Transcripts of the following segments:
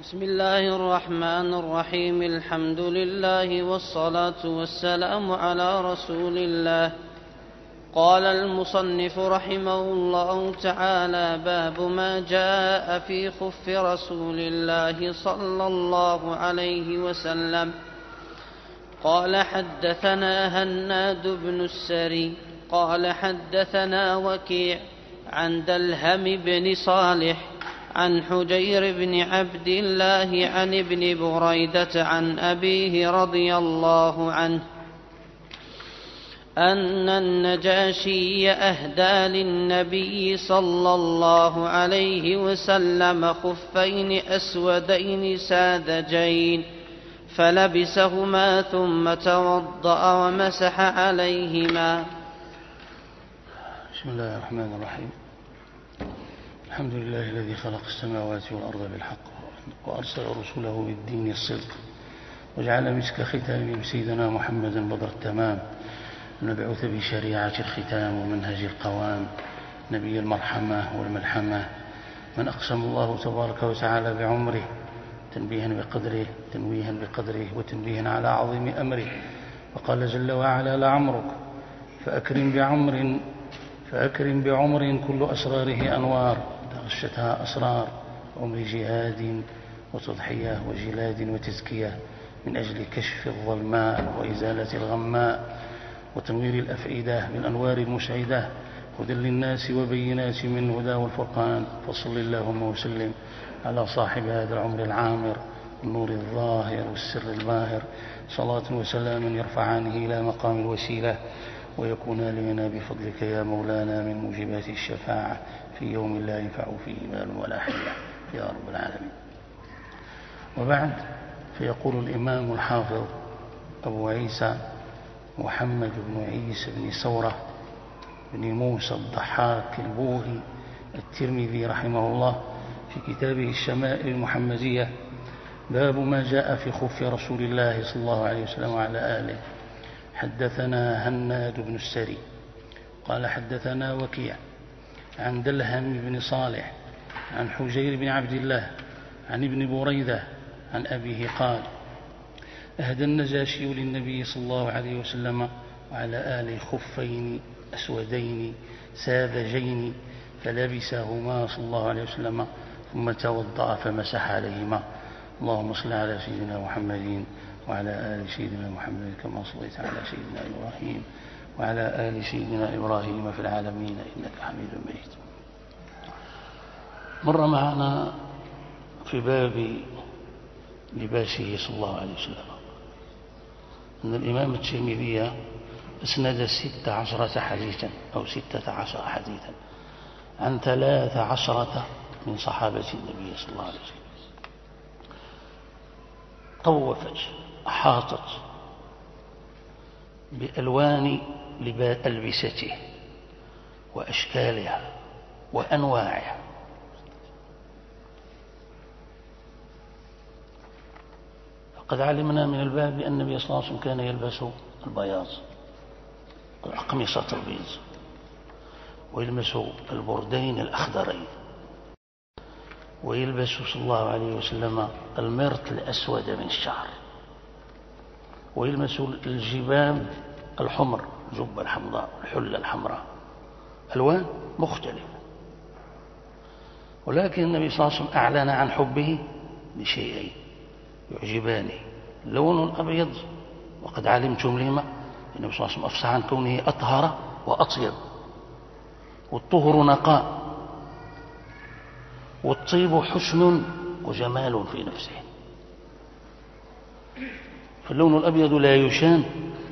بسم الله الرحمن الرحيم. الحمد لله والصلاة والسلام على رسول الله. قال المصنف رحمه الله تعالى: باب ما جاء في خف رسول الله صلى الله عليه وسلم. قال: حدثنا هناد بن السري قال: حدثنا وكيع عن دلهم بن صالح عن حجير بن عبد الله عن ابن بريدة عن أبيه رضي الله عنه أن النجاشي أهدى للنبي صلى الله عليه وسلم خفين أسودين ساذجين، فلبسهما ثم توضأ ومسح عليهما. بسم الله الرحمن الرحيم. الحمد لله الذي خلق السماوات والأرض بالحق وأرسل رسوله بالدين الصدق، وجعل مسك ختام سيدنا محمدا بدر التمام، المبعوث بشريعة الختام ومنهج القوام، نبي المرحمة والملحمة، من أقسم الله تبارك وتعالى بعمره تنويها بقدره وتنبيها على عظيم أمره، وقال جل وعلا: لعمرك فأكرم بعمر كل أسراره أنوار تغشتها أسرار عمر جهاد وتضحية وجلاد وتزكية من أجل كشف الظلماء وإزالة الغماء وتنوير الأفئدة بالأنوار المسعدة، هدى للناس وبينات من الهدى والفرقان. فصل اللهم وسلم على صاحب هذا العمر العامر، النور الظاهر والسر الباهر، صلاة وسلام يرفعانه إلى مقام الوسيلة ويكونان لنا بفضلك يا مولانا من موجبات الشفاعة في يوم لا ينفع فيه مال ولا حياة يا رب العالمين. وبعد، فيقول الإمام الحافظ أبو عيسى محمد بن عيسى بن ثورة بن موسى الضحاك البوهي الترمذي رحمه الله في كتابه الشمائل المحمدية: باب ما جاء في خف رسول الله صلى الله عليه وسلم وعلى آله. حدثنا هناد بن السري قال: حدثنا وكيع عن دلهم بن صالح عن حجير بن عبد الله عن ابن بريدة عن أبيه قال: أهدى النجاشي للنبي صلى الله عليه وسلم وعلى آله خفين أسودين ساذجين، فلبسهما صلى الله عليه وسلم ثم توضأ فمسح عليهما. اللهم صل على سيدنا محمد وعلى آل سيدنا محمد كما صليت على سيدنا إبراهيم وعلى آل سيدنا إبراهيم في العالمين إنك حميد مجيد. مر معنا في باب لباسه صلى الله عليه وسلم أن الإمام الترمذي أسند 16 حديثا أو 16 حديثا عن 13 من صحابة النبي صلى الله عليه وسلم. طوفت أحاطت بألوان ألبسته وأشكالها وأنواعها. فقد علمنا من الباب أن النبي صلى الله عليه وسلم كان يلبس البياض، الأقمصة البيض، ويلبس البردين الأخضرين، ويلبس صلى الله عليه وسلم المرط الأسود من الشعر، ويلبس الجبام الحمر، الجبة الحمراء، الحلة الحمراء، ألوان مختلفة. ولكن النبي صلى الله عليه وسلم أعلن عن حبه لشيئين يعجبانه: اللون الأبيض، وقد علمتم لما النبي صلى الله عليه وسلم أفصح عن كونه أطهر وأطيب، والطهر نقاء، والطيب حسن وجمال في نفسه. فاللون الأبيض لا يشان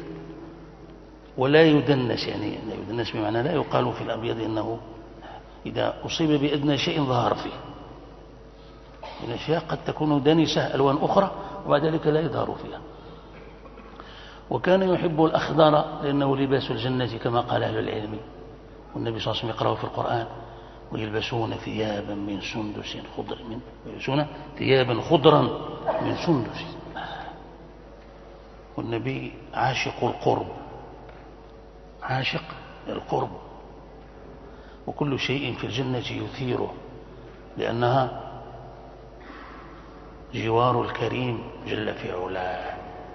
ولا يدنس، يعني لا يدنس بمعنى لا يقال في الأبيض إنه إذا أصيب بأدنى شيء ظهر فيه. الأشياء قد تكون دنسة ألوان أخرى وبعد ذلك لا يظهر فيها. وكان يحب الأخضر لأنه لباس الجنة كما قال أهل العلم، والنبي صلى الله عليه وسلم يقرأه في القرآن: ويلبسون ثيابا من سندس خضر ويلبسون ثيابا خضرا من سندس. والنبي عاشق القرب، عاشق القرب، وكل شيء في الجنة يثيره، لأنها جوار الكريم جل في علاه.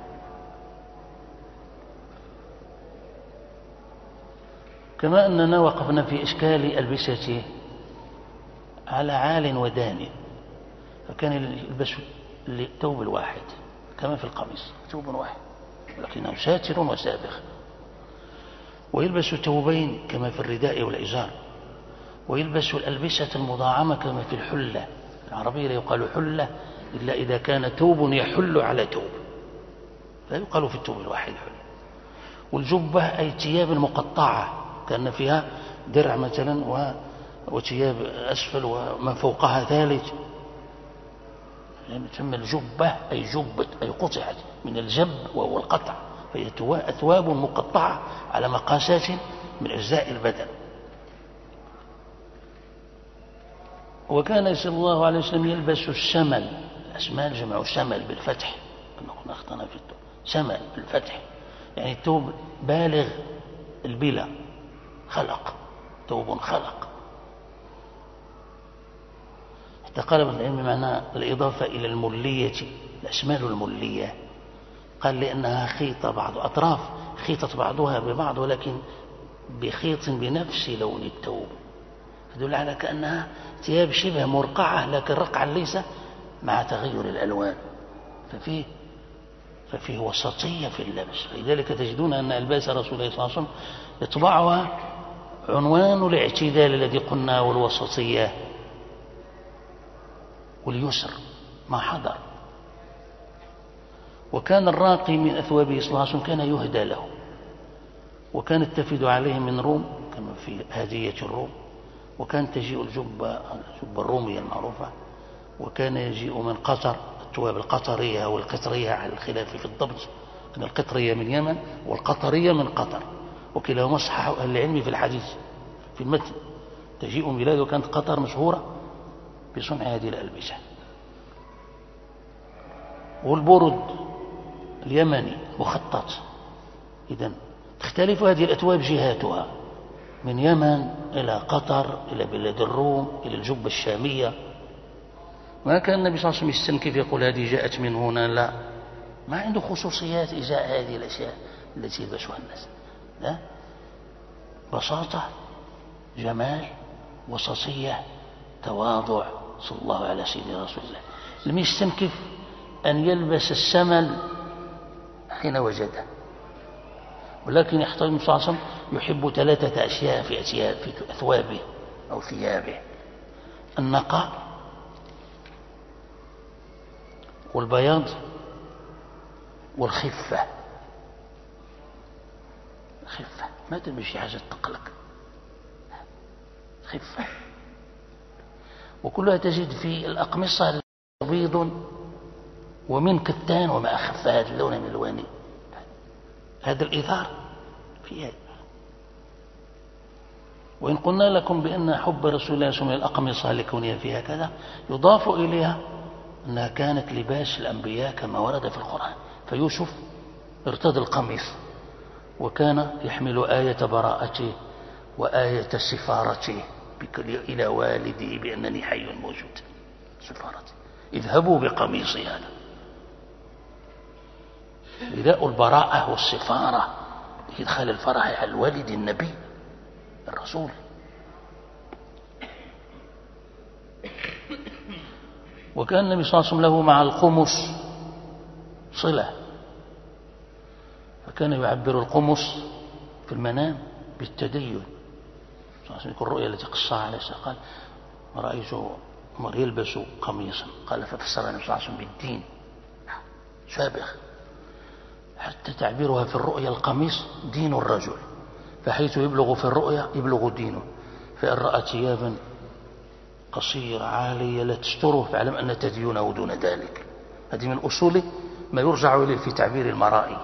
كما أننا وقفنا في إشكال ألبسته على عال ودان، فكان يلبس الثوب الواحد كما في القميص، ثوب واحد لكنه ساتر وسابغ، ويلبس ثوبين كما في الرداء والإزار، ويلبس الألبسة المضاعمة كما في الحلة. العربية لا يقال حلة إلا إذا كان ثوب يحل على ثوب، لا يقال في الثوب الواحد حلة. والجبة أي ثياب مقطعة كان فيها درع مثلا وثياب أسفل وما فوقها ثالث، يعني تسمى الجبة أي جبت أي قطعت من الجب وهو القطع، فهي أثواب مقطعة على مقاسات من أجزاء البدن. وكان صلى الله عليه وسلم يلبس الشمل، الأسمال جمع شمل بالفتح، كنا أخطأنا في الثوب، شمل بالفتح يعني الثوب بالغ البلا، خلق، ثوب خلق. حتى قال ابن العلم معنى الإضافة إلى الملية، الأشمال الملية، قال لأنها خيط بعض أطراف خيطت بعضها ببعض ولكن بخيط بنفس لون الثوب، تدل على كأنها ثياب شبه مرقعة لكن رقعا ليس مع تغير الألوان، ففيه وسطية في اللبس. لذلك تجدون أن ألباس رسول الله صلى الله عليه وسلم يطبعها عنوان الاعتدال الذي قلنا والوسطية واليسر ما حضر. وكان الراقي من أثوابه صلى الله عليه وسلم كان يهدى له، وكانت تفد عليه من روم كما في هدية الروم، وكان تجيء الجبة الرومية المعروفة، وكان يجيء من قطر الثواب القطرية والقطرية على الخلاف في الضبط، أن القطرية من يمن والقطرية من قطر، وكلاهما صححه أهل العلم في الحديث في المتن. تجيء من بلاد وكانت قطر مشهورة بصنع هذه الألبسة. والبرد اليمني مخطط، إذن تختلف هذه الأثواب جهاتها من يمن إلى قطر إلى بلاد الروم إلى الجبة الشامية. ما كان النبي صلى الله عليه وسلم يستنكف يقول هذه جاءت من هنا، لا، ما عنده خصوصيات إزاء هذه الأشياء التي يلبسها الناس، لا، بساطة، جمال، وسطية، تواضع، صلى الله على سيدنا رسول الله. لم يستنكف أن يلبس السمل حين وجده، ولكن يحترم صلى الله عليه وسلم يحب 3 أشياء في أثوابه أو ثيابه: النقاء والبياض والخفة. خفة، ما تلبس شي حاجة تقلق، خفة. وكلها تجد في الأقمصة بيض ومن كتان وما أخف هذا اللون من الواني، هذا الإثار في هذا. وإن قلنا لكم بأن حب رسول الله صلى الله عليه وسلم الأقمصة لكونها فيها كذا، يضاف إليها أنها كانت لباس الأنبياء كما ورد في القرآن. فيوسف ارتدى القميص وكان يحمل آية براءته وآية سفارته إلى والده بأنني حي موجود، سفارته، اذهبوا بقميصي هذا، رداء البراءة والسفارة إدخال الفرح على الوالد النبي الرسول. وكان النبي صلى الله عليه وسلم له مع القمص صلة، فكان يعبر القمص في المنام بالتدين. يقول الرؤيا التي قصها عليه قال: رأيت عمر يلبس قميصا، قال ففسر النبي صلى الله عليه وسلم بالدين، سابغ، حتى تعبيرها في الرؤيا القميص دين الرجل، فحيث يبلغ في الرؤيا يبلغ دينه. فإن رأى ثيابا قصيرة عالية لا تستره فاعلم أن تدينه دون ذلك. هذه من أصول ما يرجع إليه في تعبير المرائي.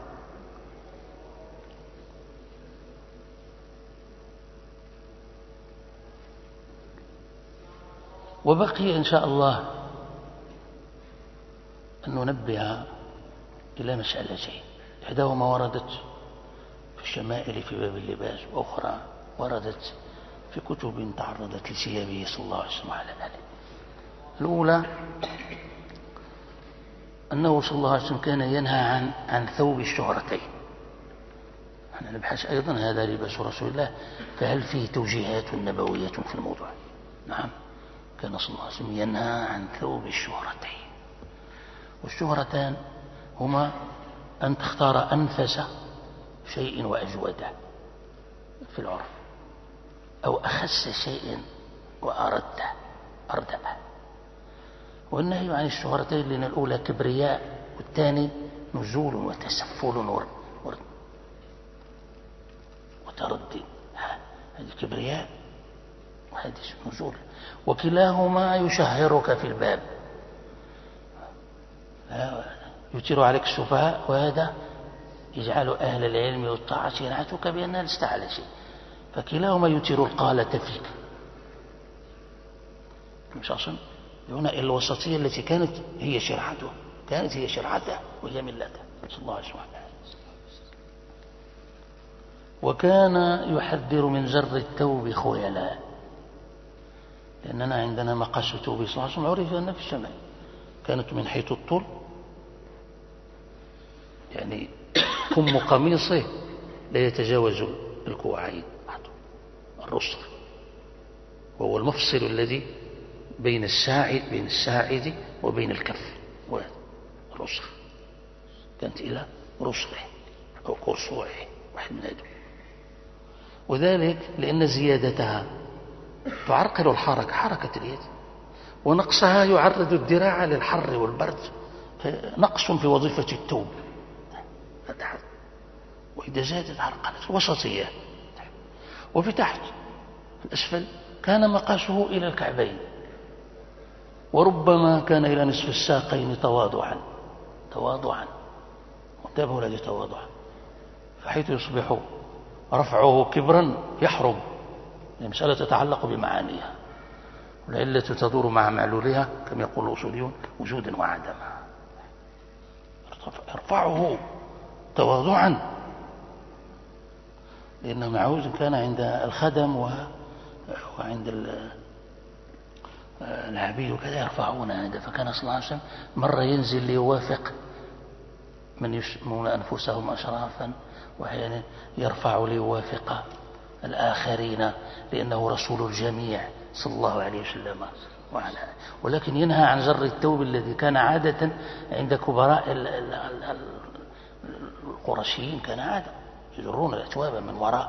وبقي إن شاء الله أن ننبه إلى مسألتين: إحداهما وردت في الشمائل في باب اللباس، وأخرى وردت في كتب تعرضت لثيابه صلى الله عليه وسلم على ذلك. الأولى أنه صلى الله عليه وسلم كان ينهى عن ثوب الشهرتين. أنا نبحث أيضا هذا لباس رسول الله، فهل فيه توجيهات نبوية في الموضوع؟ نعم، كان صلى الله عليه وسلم ينهى عن ثوب الشهرتين. والشهرتان هما أن تختار أنفس شيء وأجوده في العرف، أو أخس شيء وأرده. والنهي عن الشهرتين لأن الأولى كبرياء، والثاني نزول وتسفل وتردي. هذه كبرياء وهذه نزول، وكلاهما يشهرك في الباب، يثير عليك السفهاء، وهذا يجعل أهل العلم والطاعة ينعتك بأنها لست على شيء، فكلاهما يثير القالة فيك. هنا الوسطية التي كانت هي شرعته وهي ملته صلى الله عليه وسلم. وكان يحذر من زر الثوب خيلاء، لأننا عندنا مقاس ثوب صلى الله عليه وسلم عرف أن في الشمال كانت من حيث الطول، يعني كم قميصه لا يتجاوز الكوعين، الرسغ، وهو المفصل الذي بين الساعد وبين الكف، والرسغ كانت إلى رسغه أو قرصوعه، واحد من هذول. وذلك لأن زيادتها تعرقل الحركة، حركة اليد، ونقصها يعرض الذراع للحر والبرد، نقص في وظيفة الثوب. وإذا زادت عرقلت الوسطية. وفي تحت الأسفل كان مقاسه إلى الكعبين، وربما كان إلى نصف الساقين تواضعا وانتبهوا لهذه تواضعا، فحيث يصبح رفعه كبرا يحرم. المسألة تتعلق بمعانيها، والعلة تدور مع معلولها كما يقول الأصوليون وجودا وعدما. ارفعه تواضعا، لأنه معوز كان عند الخدم وعند العبيد وكذا يرفعون هذا. فكان صلى الله عليه وسلم مرة ينزل ليوافق من يسمون أنفسهم أشرافا، وأحيانا يرفع ليوافق الآخرين، لأنه رسول الجميع صلى الله عليه وسلم. ولكن ينهى عن زر الثوب الذي كان عادة عند كبراء القرشيين، كان عادة يجرون الأثواب من وراء،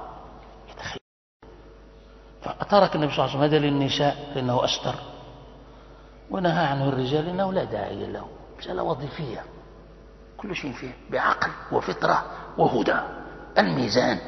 فترك النبي صلى الله عليه وسلم هذا للنساء لأنه أستر، ونهى عنه الرجال لأنه لا داعي له، مسألة وظيفية، كل شيء فيه بعقل وفطرة وهدى، الميزان.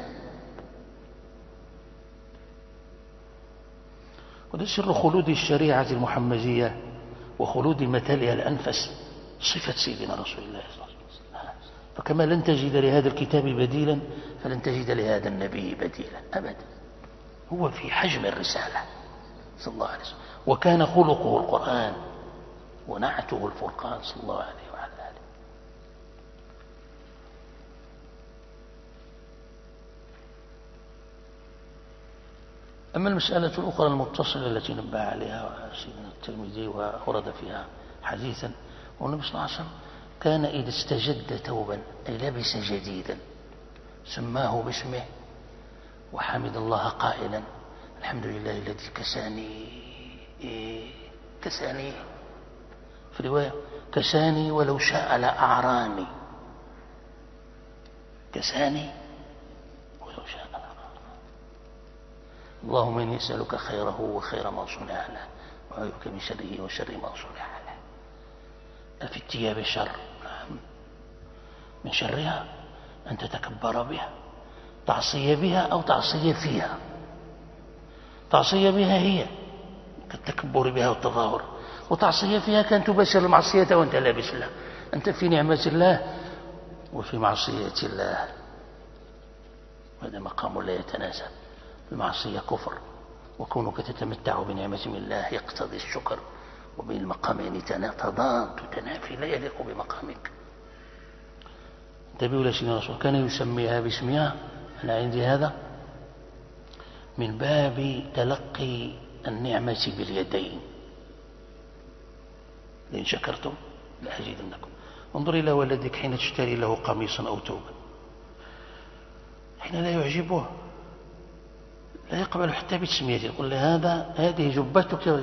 وده سر خلود الشريعة المحمدية وخلود مثالها الأنفس، صفة سيدنا رسول الله صلى الله عليه وسلم. فكما لن تجد لهذا الكتاب بديلا فلن تجد لهذا النبي بديلا أبدا. هو في حجم الرسالة صلى الله عليه وسلم، وكان خلقه القرآن ونعته الفرقان صلى الله عليه وعلى آله. أما المسألة الأخرى المتصلة التي نبه عليها سيدنا الترمذي وورد فيها حديثا، والنبي صلى الله عليه وسلم كان إذا استجد ثوبا أي لبس جديدا سماه باسمه وحمد الله قائلا الحمد لله الذي كساني، في رواية كساني ولو شاء لأعراني، كساني ولو شاء لأعراني. اللهم إني أسألك خيره وخير ما صنع له، وأعوذ من شره وشر ما صنع له. في الثياب الشر، من شرها أن تتكبر بها، تعصي بها أو تعصي فيها. تعصي بها هي كالتكبر بها والتظاهر، وتعصي فيها كان تباشر المعصية وأنت لابس الله. أنت في نعمة الله وفي معصية الله، هذا مقام لا يتناسب. المعصية كفر، وكونك تتمتع بنعمة من الله يقتضي الشكر، وبين المقامين تضاد تنافي لا يليق بمقامك. انتبهوا لسيدنا رسول كان يسميها باسمها. أنا عندي هذا من باب تلقي النعمة باليدين، لئن شكرتم لأزيدنكم. انظر إلى ولدك حين تشتري له قميصا أو ثوبا، حين لا يعجبه لا يقبل حتى بتسميته، يقول له هذه جبتك،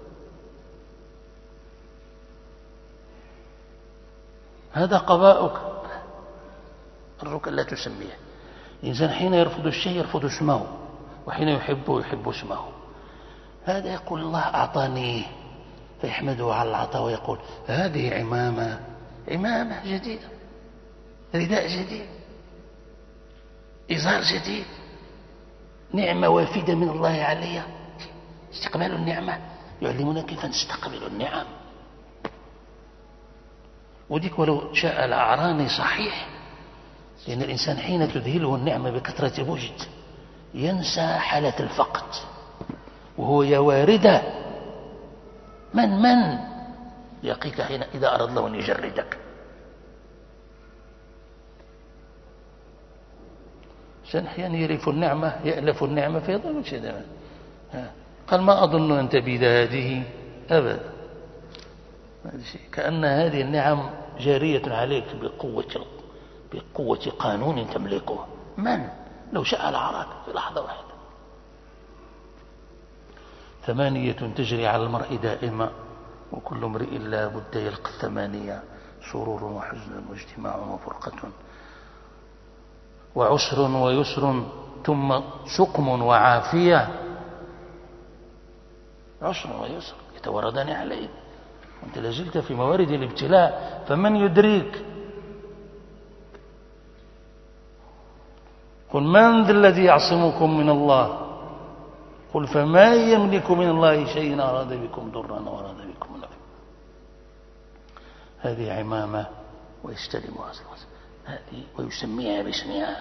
هذا قباؤك، أرجوك لا تسميه. الإنسان حين يرفض الشيء يرفض اسمه، وحين يحبه يحب اسمه. هذا يقول الله أعطانيه فيحمده على العطاء ويقول هذه عمامة جديدة، رداء جديد، إزار جديد، نعمة وافدة من الله علي. استقبال النعمة يعلمنا كيف نستقبل النعم. وديك ولو شاء الأعراني صحيح، لأن الإنسان حين تذهله النعمة بكثرة وجد ينسى حالة الفقد، وهو يا واردة من يقيك حين إذا أراد الله أن يجردك. الإنسان أحيانا يرف النعمة يألف النعمة فيضل شيئا، قال ما أظن أن تبيد هذه أبدا. كأن هذه النعم جارية عليك بقوة قانون تملكه. من لو شاء لعراك في لحظة واحدة. 8 تجري على المرء دائما، وكل امرئ لا بد يلقى 8: سرور وحزن واجتماع وفرقة وعسر ويسر ثم سقم وعافية. عسر ويسر يتوردان عليه، وانت لازلت في موارد الابتلاء، فمن يدريك؟ قل من ذا الذي يعصمكم من الله؟ قل فما يملك من الله شيء أراد بكم ضرا وأراد بكم نفعا. هذه عمامة ويستلمها هذه ويسميها باسمها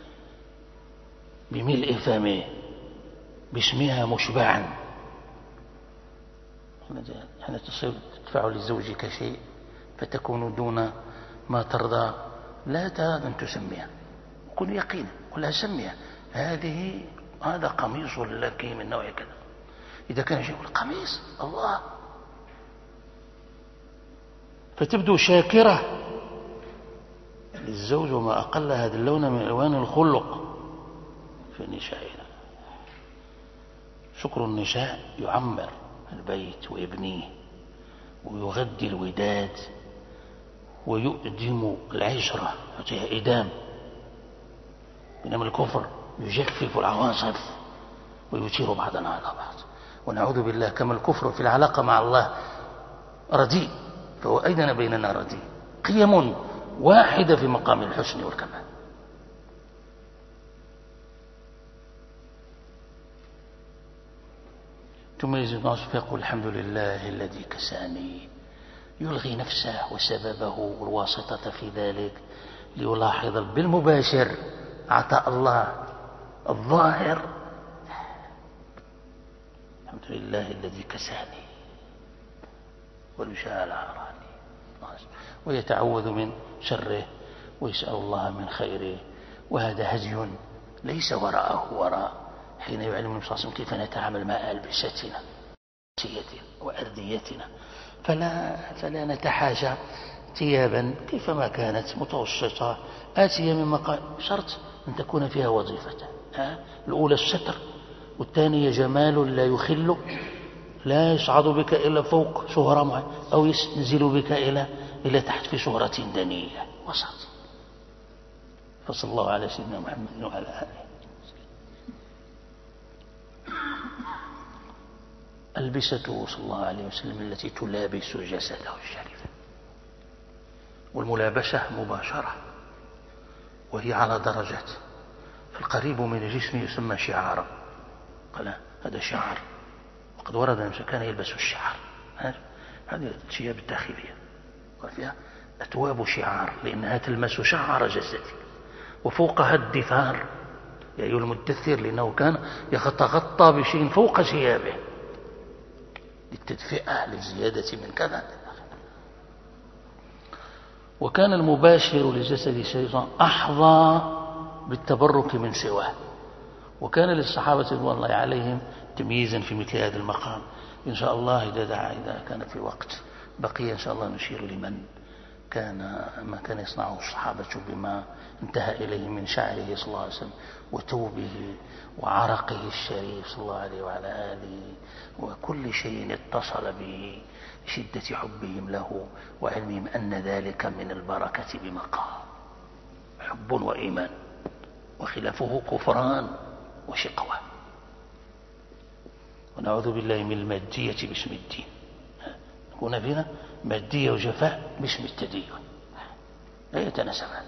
بملء فمه، باسمها مشبعا. حين تصير تدفع لزوجك شيء فتكون دون ما ترضى، لا ترى أن تسميها، كن يقين، قل لها سميها هذا قميص لك من نوع كذا. إذا كان شيء يقول قميص الله، فتبدو شاكرة للزوج وما أقل هذا اللون من ألوان الخلق في نسائنا. شكر النساء يعمر البيت ويبنيه ويغذي الوداد ويؤدم العشرة، يعطيها إدام. بينما الكفر يجفف العواصف ويثير بعضنا على بعض، ونعوذ بالله. كما الكفر في العلاقة مع الله رديء، فهو أيضا بيننا رديء. قيم واحدة في مقام الحسن والكمال. ثم يزيد الناس فيقول الحمد لله الذي كساني، يلغي نفسه وسببه والواسطة في ذلك ليلاحظ بالمباشر عطاء الله الظاهر. الحمد لله الذي كساني ولو شاء لأعراني، ويتعوذ من شره ويسأل الله من خيره. وهذا هدي ليس وراءه وراء، حين يعلم النبي صلى الله عليه وسلم كيف نتعامل مع ألبستنا وأرديتنا. فلا نتحاشى ثيابا كيفما كانت متوسطة آتية من مقام، شرط أن تكون فيها وظيفة. الأولى الستر، والثانية جمال لا يخل، لا يصعد بك إلى فوق شهرة معينة أو ينزل بك إلى تحت في شهرة دنية، وسط. فصلى الله على سيدنا محمد وعلى آله. ألبسته صلى الله عليه وسلم التي تلابس جسده الشريف، والملابسة مباشرة، وهي على درجات. فالقريب من الجسم يسمى شعارا، قال هذا شعار، وقد ورد أن كان يلبس الشعر. هذه الثياب الداخلية وفيها أتواب شعار، لأنها تلمس شعر جسدك. وفوقها الدثار يا أيها المدثر، لأنه كان يتغطى بشيء فوق ثيابه للتدفئة للزيادة من كذا. وكان المباشر لجسد الشيطان أحظى بالتبرك من سواه. وكان للصحابة رضوان الله عليهم تمييزا في مثل هذا المقام. إن شاء الله إذا كان في وقت بقي إن شاء الله نشير لمن ما كان يصنعه الصحابة بما انتهى إليه من شعره صلى الله عليه وسلم وتوبه وعرقه الشريف صلى الله عليه وعلى آله وكل شيء اتصل به شدة حبهم له وعلمهم أن ذلك من البركة بمقام حب وإيمان، وخلافه كفران وشقوة. ونعوذ بالله من المادية باسم الدين، هنا فينا مادية وجفاء باسم التدين، لا يتناسبان.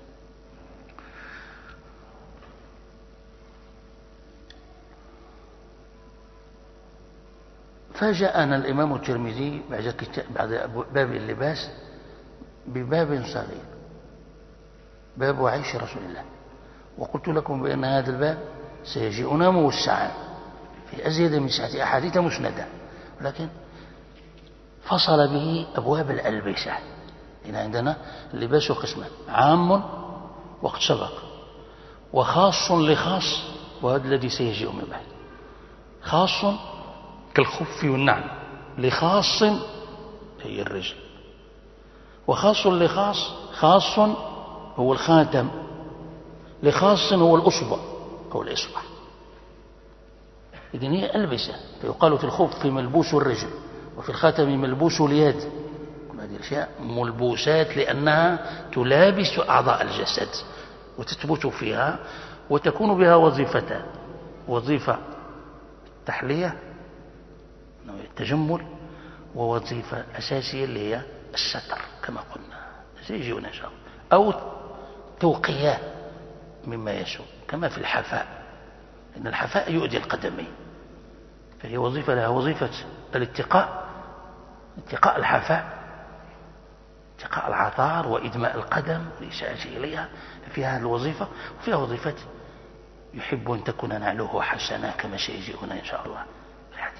فجاءنا الإمام الترمذي بعد باب اللباس بباب صغير، باب عيش رسول الله، وقلت لكم بأن هذا الباب سيجيئنا موسعا في أزيد من 9 أحاديث مسندة، ولكن فصل به أبواب الألبسة. إن عندنا اللباس قسمان: عام وقد سبق، وخاص لخاص، وهذا الذي سيجيء من بعد. خاص كالخف والنعل، لخاص هي الرجل، وخاص لخاص. خاص هو الخاتم، لخاص هو الأصبع أو الإصبع. إذن هي ألبسة، فيقال في الخف ملبوس الرجل، وفي الخاتم ملبوس اليد. هذه الأشياء ملبوسات لأنها تلابس أعضاء الجسد وتثبت فيها، وتكون بها وظيفتان: وظيفة التحلية التجمل، ووظيفة أساسية اللي هي الستر كما قلنا سيجينا إن شاء الله، أو توقية مما يسوء كما في الحفاء، إن الحفاء يؤذي القدمين، فهي وظيفة لها وظيفة الاتقاء، اتقاء الحفاء، اتقاء العطار وإدماء القدم والإساءة إليها، فيها الوظيفة، وفيها وظيفة يحب أن تكون نعله حسنة كما سيجيئنا إن شاء الله في الحديث.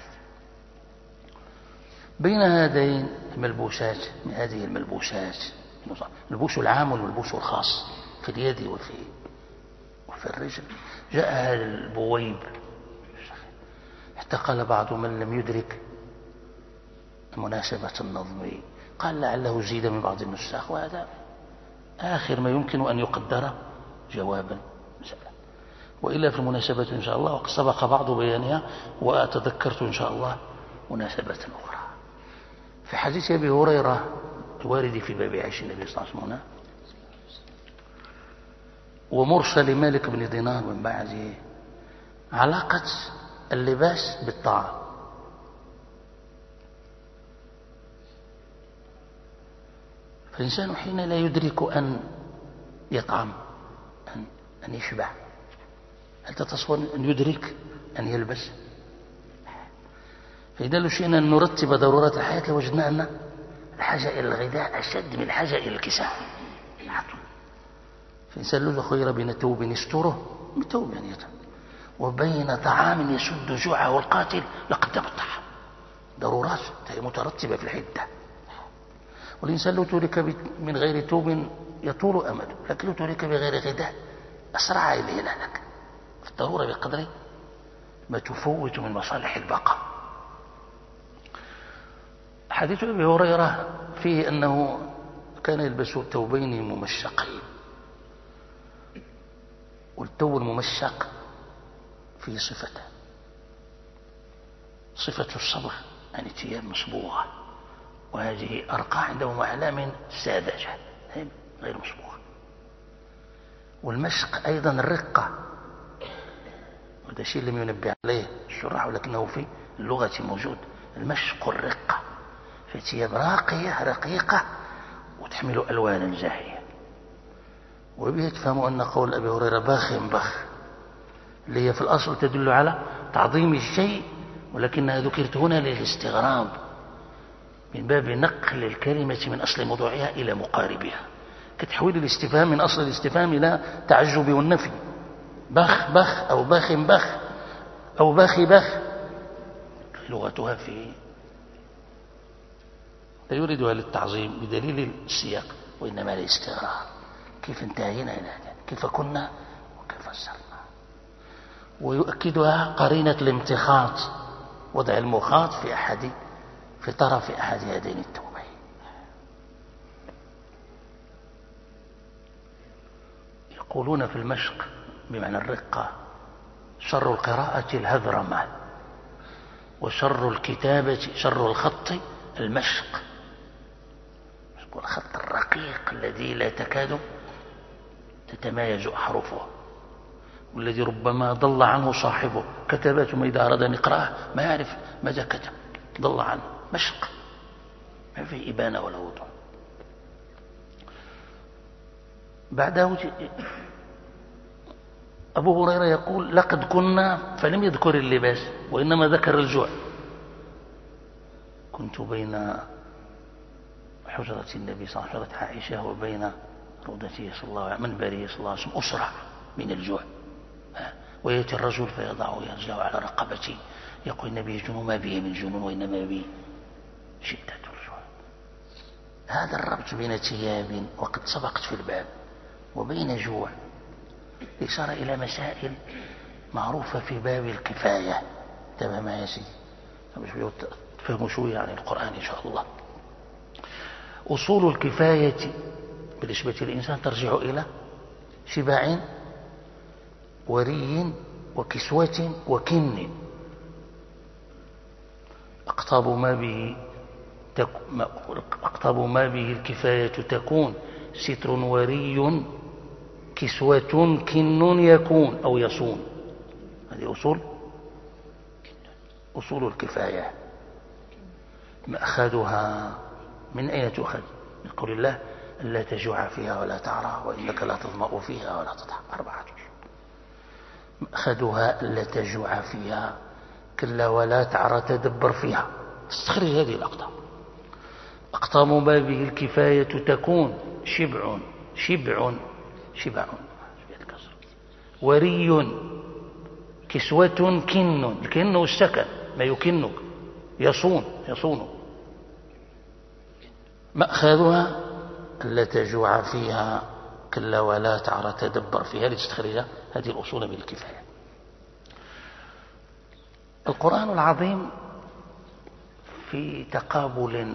بين هذين الملبوسات، من هذه الملبوسات الملبوس العام والملبوس الخاص في اليد وفي الرجل، جاء هذا البويب، حتى قال بعض من لم يدرك مناسبة النظم قال لعله زيد من بعض النساخ، وهذا آخر ما يمكن أن يقدر جوابا مسألة. وإلا في المناسبة إن شاء الله، وقد سبق بعض بيانها وأتذكرت إن شاء الله مناسبة أخرى. في حديث أبي هريرة الوارد في باب عيش النبي صلى الله عليه وسلم هنا، ومرسل مالك بن دينار من بعده، علاقة اللباس بالطعام. فالإنسان حين لا يدرك أن يطعم أن يشبع، هل تتصور أن يدرك أن يلبس؟ فإذا لو شئنا أن نرتب ضرورات الحياة لوجدنا أن الحاجة إلى الغذاء أشد من الحاجة إلى الكساء. فالإنسان لو خير بين ثوب يستره بثوب وبين طعام يسد جوعه القاتل لقدم الطعام. ضرورات مترتبة في الحدة. والإنسان لو ترك من غير ثوب يطول أمله، لكن لو ترك بغير غذاء أسرع إليه الهلاك. الضرورة بقدر ما تفوت من مصالح البقاء. حديث أبي هريرة فيه أنه كان يلبس ثوبين ممشقين، والثوب الممشق فيه صفتان: صفة الصبغ يعني ثياب مصبوغة، وهذه أرقى عندهم أعلى من ساذجة غير مصبوغة. والمشق أيضا الرقة، وهذا شيء لم ينبه عليه الشراح ولكنه في اللغة موجود. المشق الرقة في ثياب راقية رقيقة وتحمل ألوانا زاهية. وبه تفهم أن قول أبي هريرة باخ بخ اللي هي في الأصل تدل على تعظيم الشيء، ولكنها ذكرت هنا للاستغراب من باب نقل الكلمة من أصل موضوعها إلى مقاربها، كتحويل الاستفهام من أصل الاستفهام إلى تعجب والنفي. بخ بخ أو باخ بخ أو باخي بخ لغتها في لا يريدها للتعظيم بدليل السياق، وإنما للاستغراب. كيف انتهينا إلى هذا؟ كيف كنا وكيف صرنا؟ ويؤكدها قرينة الامتخاط، وضع المخاط في طرف أحد هذين الثوبين. يقولون في المشق بمعنى الرقة: شر القراءة الهذرمة، وشر الكتابة شر الخط المشق، الخط الرقيق الذي لا تكاد تتمايز أحرفه، والذي ربما ضل عنه صاحبه، كتبه ثم إذا أراد أن يقرأه ما يعرف ماذا كتب، ضل عنه، مشق، ما في إبانة ولا وضوح. بعده أبو هريرة يقول: لقد كنا، فلم يذكر اللباس وإنما ذكر الجوع. كنت بين حجرة النبي صلى الله عليه وسلم عائشة وبين روضته صلى الله عليه وسلم منبره صلى الله عليه وسلم أسرع من الجوع، ويأتي الرجل فيضع يرجع على رقبتي يقول: النبي جنون، ما به من جنون وإنما به شدة الجوع. هذا الربط بين ثياب وقد سبقت في الباب وبين جوع إشارة إلى مسائل معروفة في باب الكفاية. تمام يا سيدي، تفهموا شوية عن القرآن إن شاء الله. أصول الكفاية بالنسبة للإنسان ترجع إلى شباع وري وكسوة وكن. أقطاب ما به الكفاية تكون ستر وري كسوة كن يكون أو يصون. هذه أصول الكفاية. مأخذها من أين تؤخذ؟ من قول الله: لا تجوع فيها ولا تعرى وإنك لا تظمأ فيها ولا تضحى. 4 مأخذها: لا تجوع فيها كلا ولا تعرى تدبر فيها. تستخرج هذه الأقطاب. أقطاب ما به الكفاية تكون شبع وري كسوة كن السكن ما يكنك يصون. مأخذها: لا تجوع فيها كلا ولا تعرى تدبر فيها، لتستخرج هذه الأصول بالكفاية. القرآن العظيم في تقابل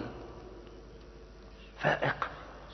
فائق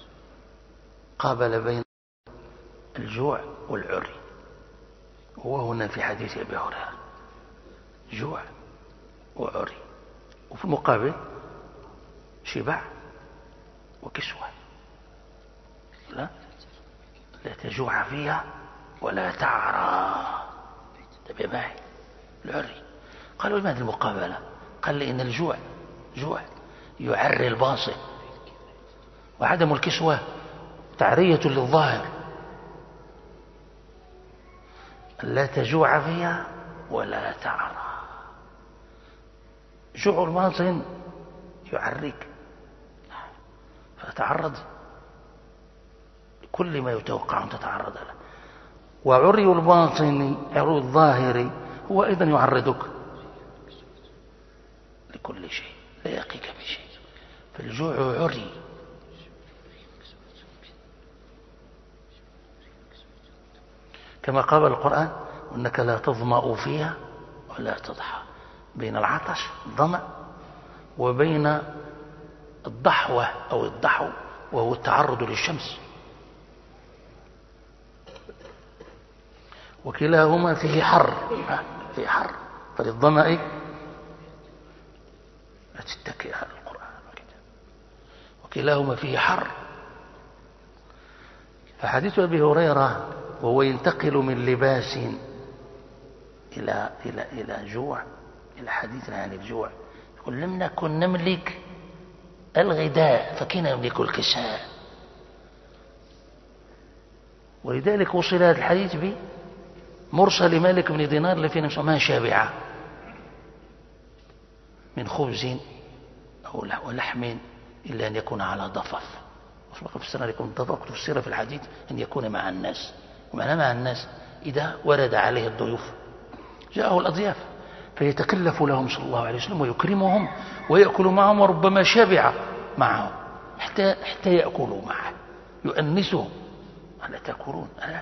قابل بين الجوع والعري، وهو هنا في حديث أبي هريرة جوع وعري، وفي المقابل شبع وكسوة. لا تجوع فيها ولا تعرى. تبع معي العري. قالوا: لماذا المقابلة؟ قال: لأن الجوع يعري الباطن، وعدم الكسوة تعرية للظاهر. لا تجوع فيها ولا تعرى. جوع الباطن يعريك، فتعرض كل ما يتوقع أن تتعرض له. وعري الباطن عري الظاهر هو أيضا يعرضك لكل شيء، لا يقيك بشيء. فالجوع عري. كما قال القرآن: وإنك لا تظمأ فيها ولا تضحى. بين العطش ظمأ، وبين الضحوة أو الضحو وهو التعرض للشمس، وكلاهما فيه حر. فللظمأ لا تتكئ على القرآن، وكلاهما فيه حر. فحديث أبي هريرة وهو ينتقل من لباس إلى جوع، إلى حديثنا عن الجوع، يقول: لم نكن نملك الغداء فكنا نملك الكساء. ولذلك وصل هذا الحديث بمرسل مالك بن دينار الذي نفسه ما شابع من خبز أو لحم إلا أن يكون على ضفف. وسبق في السنة يكون الضفف تفسير في الحديث أن يكون مع الناس. ومعنى مع الناس إذا ورد عليه الضيوف جاءه الأضياف فيتكلف لهم صلى الله عليه وسلم ويكرمهم ويأكل معهم، وربما شبع معهم حتى يأكلوا معه، يؤنسهم. ألا تأكلون؟ ألا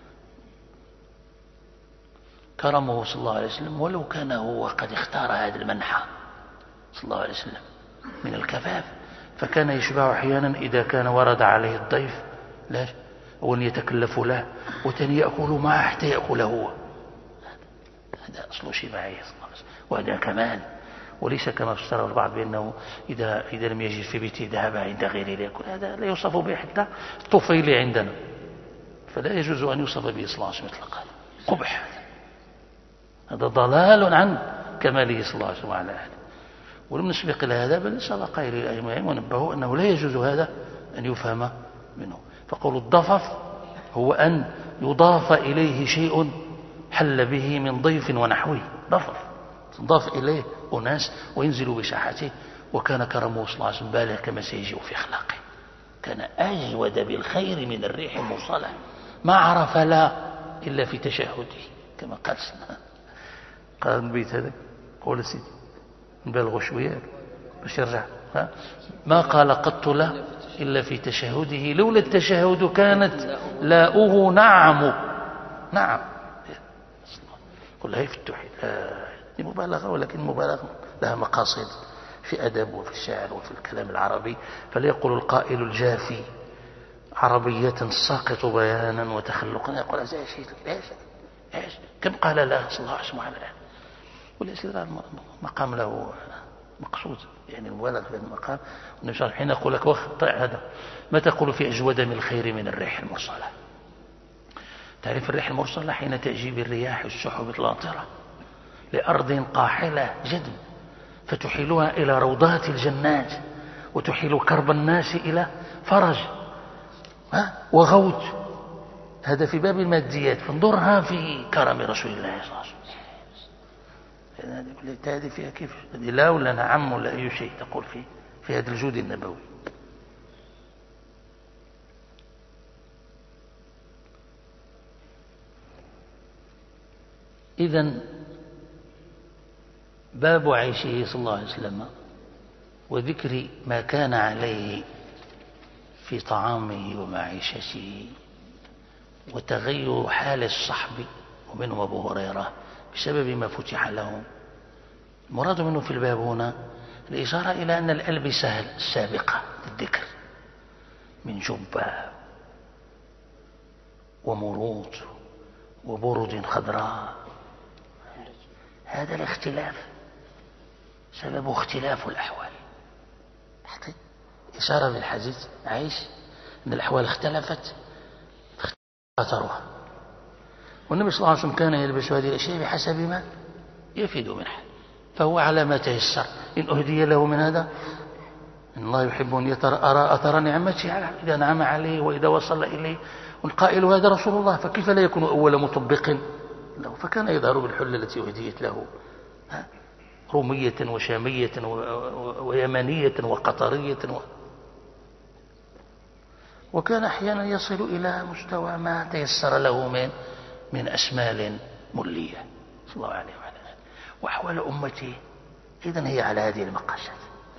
كرمه صلى الله عليه وسلم، ولو كان هو قد اختار هذا المنحى صلى الله عليه وسلم من الكفاف، فكان يشبع أحيانا إذا كان ورد عليه الضيف أو يتكلف له، وثاني يأكل معه حتى يأكل هو. هذا أصل شبعية، وهذا كمال، وليس كما فسره البعض بأنه إذا لم يجد في بيته ذهب عند غيره ليأكل. هذا لا يوصف به حتى الطفيلي عندنا، فلا يجوز أن يوصف به صلى الله عليه وسلم مطلقا. قبح، هذا ضلال عن كماله صلى الله عليه وسلم وعلى آله. ولم نسبق إلى هذا، بل سبق قائل الأئمة ونبهوا أنه لا يجوز هذا أن يفهم منه. فقول الضفف هو أن يضاف إليه شيء حل به من ضيف ونحوه، ضفف تضاف إليه أناس وينزل بساحته. وكان كرمه صلى الله عليه وسلم بالغ كما سيجيء في أخلاقه، كان أجود بالخير من الريح المرسلة، ما عرف لا إلا في تشهده كما قال البيت هذا. قول سيدي نبالغ شوية باش يرجع، ما قال قط لا إلا في تشهده، لولا التشهد كانت لاؤه نعم. نعم قل هي في التوحيد، دي مبالغة، ولكن مبالغة لها مقاصد في أدب وفي الشعر وفي الكلام العربي. فليقول القائل الجافي عربية ساقط بيانا وتخلقا، يقول هذا شيء ايش كم قال لا صلى الله عليه وسلم على الآن. وليس مقام له مقصود، يعني المبالغة في هذا المقام. والنبي صلى الله عليه وسلم حين يقول لك واقطع هذا، ما تقول في أجود من الخير من الريح المرسلة؟ تعرف الريح المرسلة حين تأجي بالرياح السحب اللاطرة لأرض قاحلة جدب، فتحيلها إلى روضات الجنات، وتحيل كرب الناس إلى فرج وغوت. هذا في باب الماديات، فانظرها في كرم رسول الله صلى الله عليه وسلم. هذه فيها كيف لا ولا نعم ولا أي شيء تقول في هذا الجود النبوي. إذن باب عيشه صلى الله عليه وسلم وذكر ما كان عليه في طعامه ومعيشته وتغير حال الصحب ومنهم أبو هريرة بسبب ما فتح لهم. المراد منه في الباب هنا الإشارة إلى أن الألبسة السابقة للذكر من جبة ومروط وبرد خضراء، هذا الاختلاف سبب اختلاف الأحوال. إشارة بالحديث عيش أن الأحوال اختلفت أثرها، والنبي صلى الله عليه وسلم كان يلبس هذه الأشياء بحسب ما يفيد من حال، فهو على ما تيسر. إن أهدي له من هذا، إن الله يحب أن أرى أثر نعمته إذا نعم عليه وإذا وصل إليه، والقائل هذا رسول الله، فكيف لا يكون أول مطبق له؟ فكان يظهر بالحلة التي أهديت له، رومية وشامية ويمانية وقطرية وكان أحيانا يصل إلى مستوى ما تيسر له من أسمال ملية صلى الله عليه وعلى آله. وأحوال أمته إذن هي على هذه المقاسات،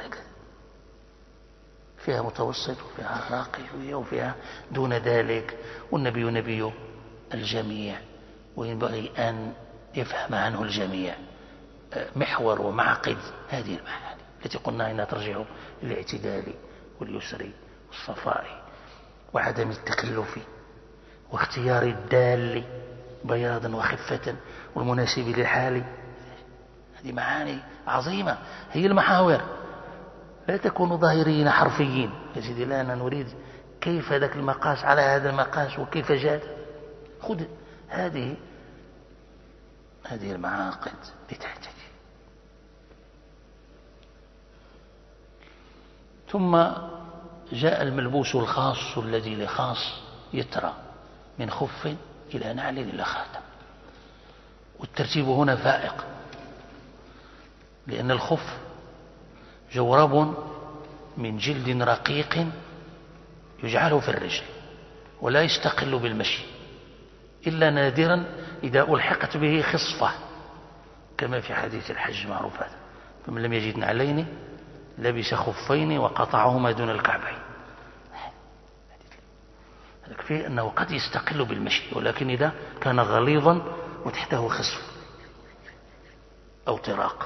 فيها متوسط وفيها راقي وفيها دون ذلك. والنبي نبي الجميع، وينبغي أن يفهم عنه الجميع محور ومعقد هذه المعاني التي قلنا إنها ترجع للاعتدال واليسر والصفاء وعدم التكلف واختيار الدال بياضا وخفة والمناسب للحال. هذه معاني عظيمة، هي المحاور. لا تكونوا ظاهريين حرفيين يا سيدي، لا أنا نريد كيف ذاك المقاس على هذا المقاس وكيف جاد. خذ هذه المعاقد لتحتاج. ثم جاء الملبوس الخاص الذي لخاص يترى من خف إلى نعل إلى خاتم، والترتيب هنا فائق، لأن الخف جورب من جلد رقيق يجعله في الرجل ولا يستقل بالمشي إلا نادرا إذا ألحقت به خصفة، كما في حديث الحج معروف هذا، فمن لم يجد نعلين لبس خفين وقطعهما دون الكعبين. يكفي أنه قد يستقل بالمشي، ولكن إذا كان غليظا وتحته خصف أو طراق.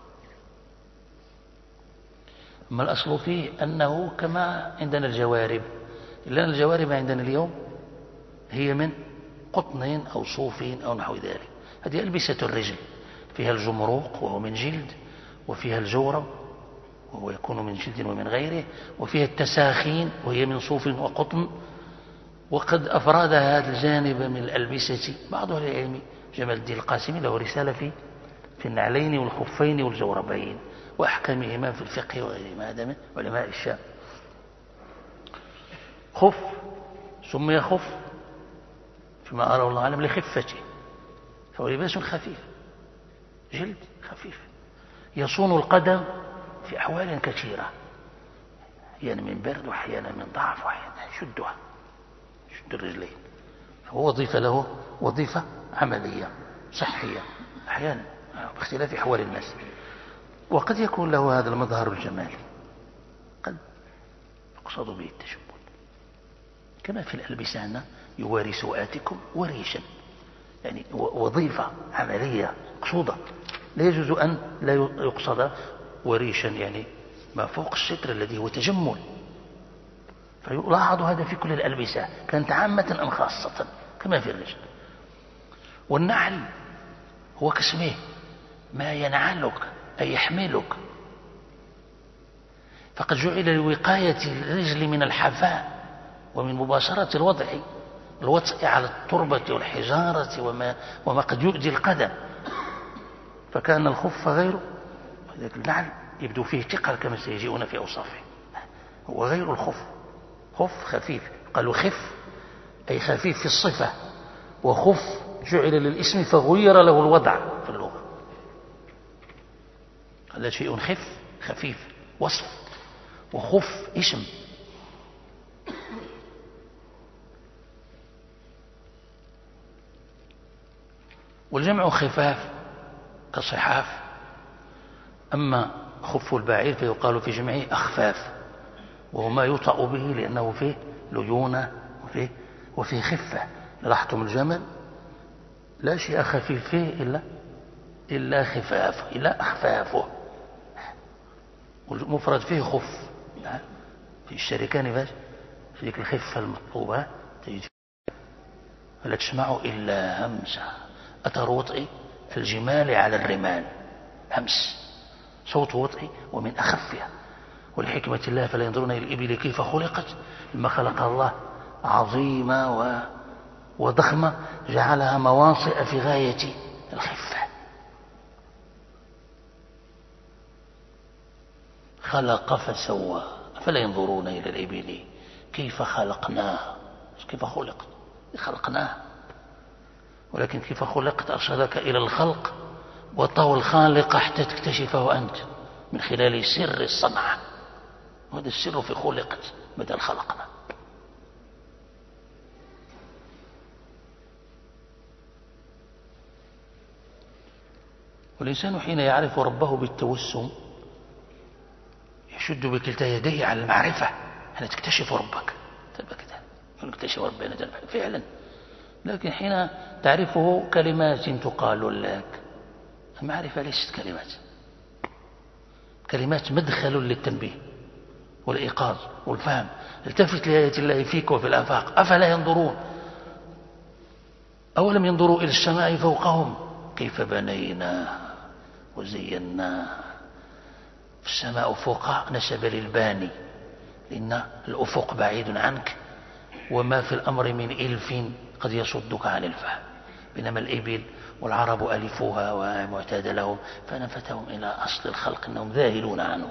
أما الأصل فيه أنه كما عندنا الجوارب، إلا أن الجوارب عندنا اليوم هي من قطن أو صوف أو نحو ذلك. هذه ألبسة الرجل، فيها الجمروق وهو من جلد، وفيها الجورب وهو يكون من جلد ومن غيره، وفيها التساخين وهي من صوف وقطن. وقد أفراد هذا الجانب من الألبسة بعض أهل العلم. جمال الدين القاسمي له رسالة في النعلين والخفين والجوربين وأحكامهما في الفقه وغيرهما، هذا من علماء الشام. خف سمي خف فيما أراه الله أعلم لخفته، فهو لباس خفيف، جلد خفيف يصون القدم في أحوال كثيرة، أحيانا من برد وأحيانا من ضعف وأحيانا يشدها، يشد الرجلين. فهو وظيفة له وظيفة عملية صحية أحيانا باختلاف أحوال الناس. وقد يكون له هذا المظهر الجمالي، قد يقصد به التشبه، كما في الألبسة أن يواري سوآتكم وريشا، يعني وظيفة عملية مقصودة. لا يجوز أن لا يقصد وريشا يعني ما فوق الستر الذي هو تجمل. فيلاحظ هذا في كل الألبسة، كانت عامة أم خاصة، كما في الرجل. والنعل هو كاسمه، ما ينعلك أي يحملك، فقد جعل لوقاية الرجل من الحفاء ومن مباشرة الوطء على التربة والحجارة وما قد يؤذي القدم. فكان الخف غيره، ذلك النعل يبدو فيه ثقل كما سيجيئون في أوصافه، هو غير الخف. خف خفيف، قالوا خف أي خفيف في الصفة، وخف جعل للاسم فغير له الوضع في اللغة. هذا شيء خف خفيف وصف، وخف اسم. والجمع خفاف كصحاف. أما خف البعير فيقال في جمعه أخفاف، وهو ما يطأ به لأنه فيه ليونة وفيه خفة. لاحظتم الجمل لا شيء خفيف فيه إلا خفافه، إلا أخفافه. والمفرد فيه خف، في الشركان باش في ذيك الخفة المطلوبة تجد فلا تسمع إلا همسة أثر وطئ الجمال على الرمال، همس صوت وطئ ومن أخفها. ولحكمة الله فلا ينظرون إلى الإبل كيف خلقت، لما خلق الله عظيمة وضخمة جعلها مواصئ في غاية الخفة. خلق فسوى فلا ينظرون إلى الإبل كيف خلقناها، كيف خلقناها، ولكن كيف خلقت أرشدك إلى الخلق وطوى الخالق حتى تكتشفه أنت من خلال سر الصنعة. وهذا السر في خلقت بدل خلقنا. والإنسان حين يعرف ربه بالتوسم يشد بكلتا يديه على المعرفة، حين تكتشف ربك تكتشف ربنا فعلا. لكن حين تعرفه كلمات تقال لك، المعرفة ليست كلمات مدخل للتنبيه والإيقاظ والفهم. التفت لآية الله فيك وفي الآفاق أفلا ينظرون أولم ينظروا إلى السماء فوقهم كيف بنيناها وزيناها. السماء فوق نسب للباني، لأن الأفق بعيد عنك، وما في الأمر من إلف قد يصدك عن الفهم. بينما الإبل والعرب ألفوها ومعتاد لهم، فنفتهم إلى أصل الخلق أنهم ذاهلون عنه.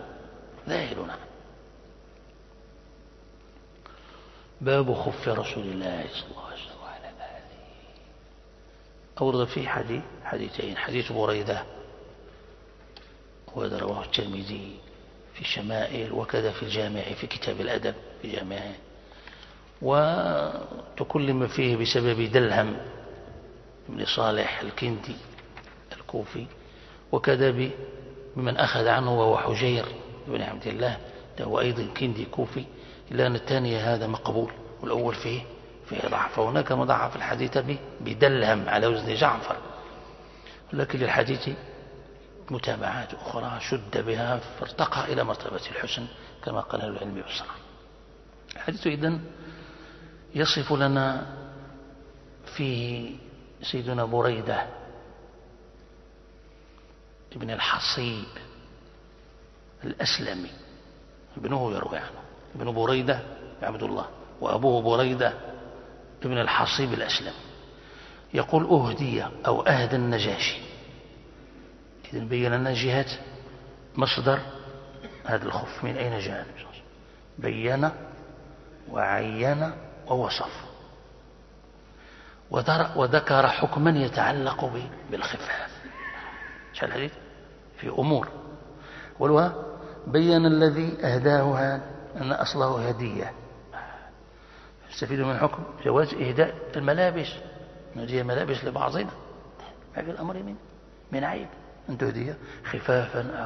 باب خف رسول الله صلى الله عليه وسلم وعلى آله. أورد فيه حديثين، حديث بريدة وهذا رواه الترمذي في الشمائل، وكذا في الجامع في كتاب الأدب في جامعه. وتكلم فيه بسبب دلهم بن صالح الكندي الكوفي، وكذا بمن أخذ عنه وهو حجير بن عبد الله، هو أيضا كندي كوفي، إلا أن الثاني هذا مقبول والأول فيه ضعف. فهناك مضاعف الحديث بدلهم على وزن جعفر، لكن للحديث متابعات أخرى شد بها فارتقى إلى مرتبة الحسن كما قال العلم والصنع. الحديث إذن يصف لنا فيه سيدنا بريدة ابن الحصيب الأسلمي، ابنه يروي عنه، ابن بريدة عبد الله وأبوه بريدة ابن الحصيب الأسلمي، يقول أهدي أو أهدى النجاشي. إذن بين لنا جهة مصدر هذا الخف من أين جاء، بين وعين ووصف، وذكر حكما يتعلق بالخفاف. شو الحديث في أمور، ولها بين الذي أهداه هذا أن أصله هدية، يستفيد من حكم جواز إهداء الملابس، نهدي ملابس لبعضنا، ما في الأمر من عيب أن تهدي خفافا أو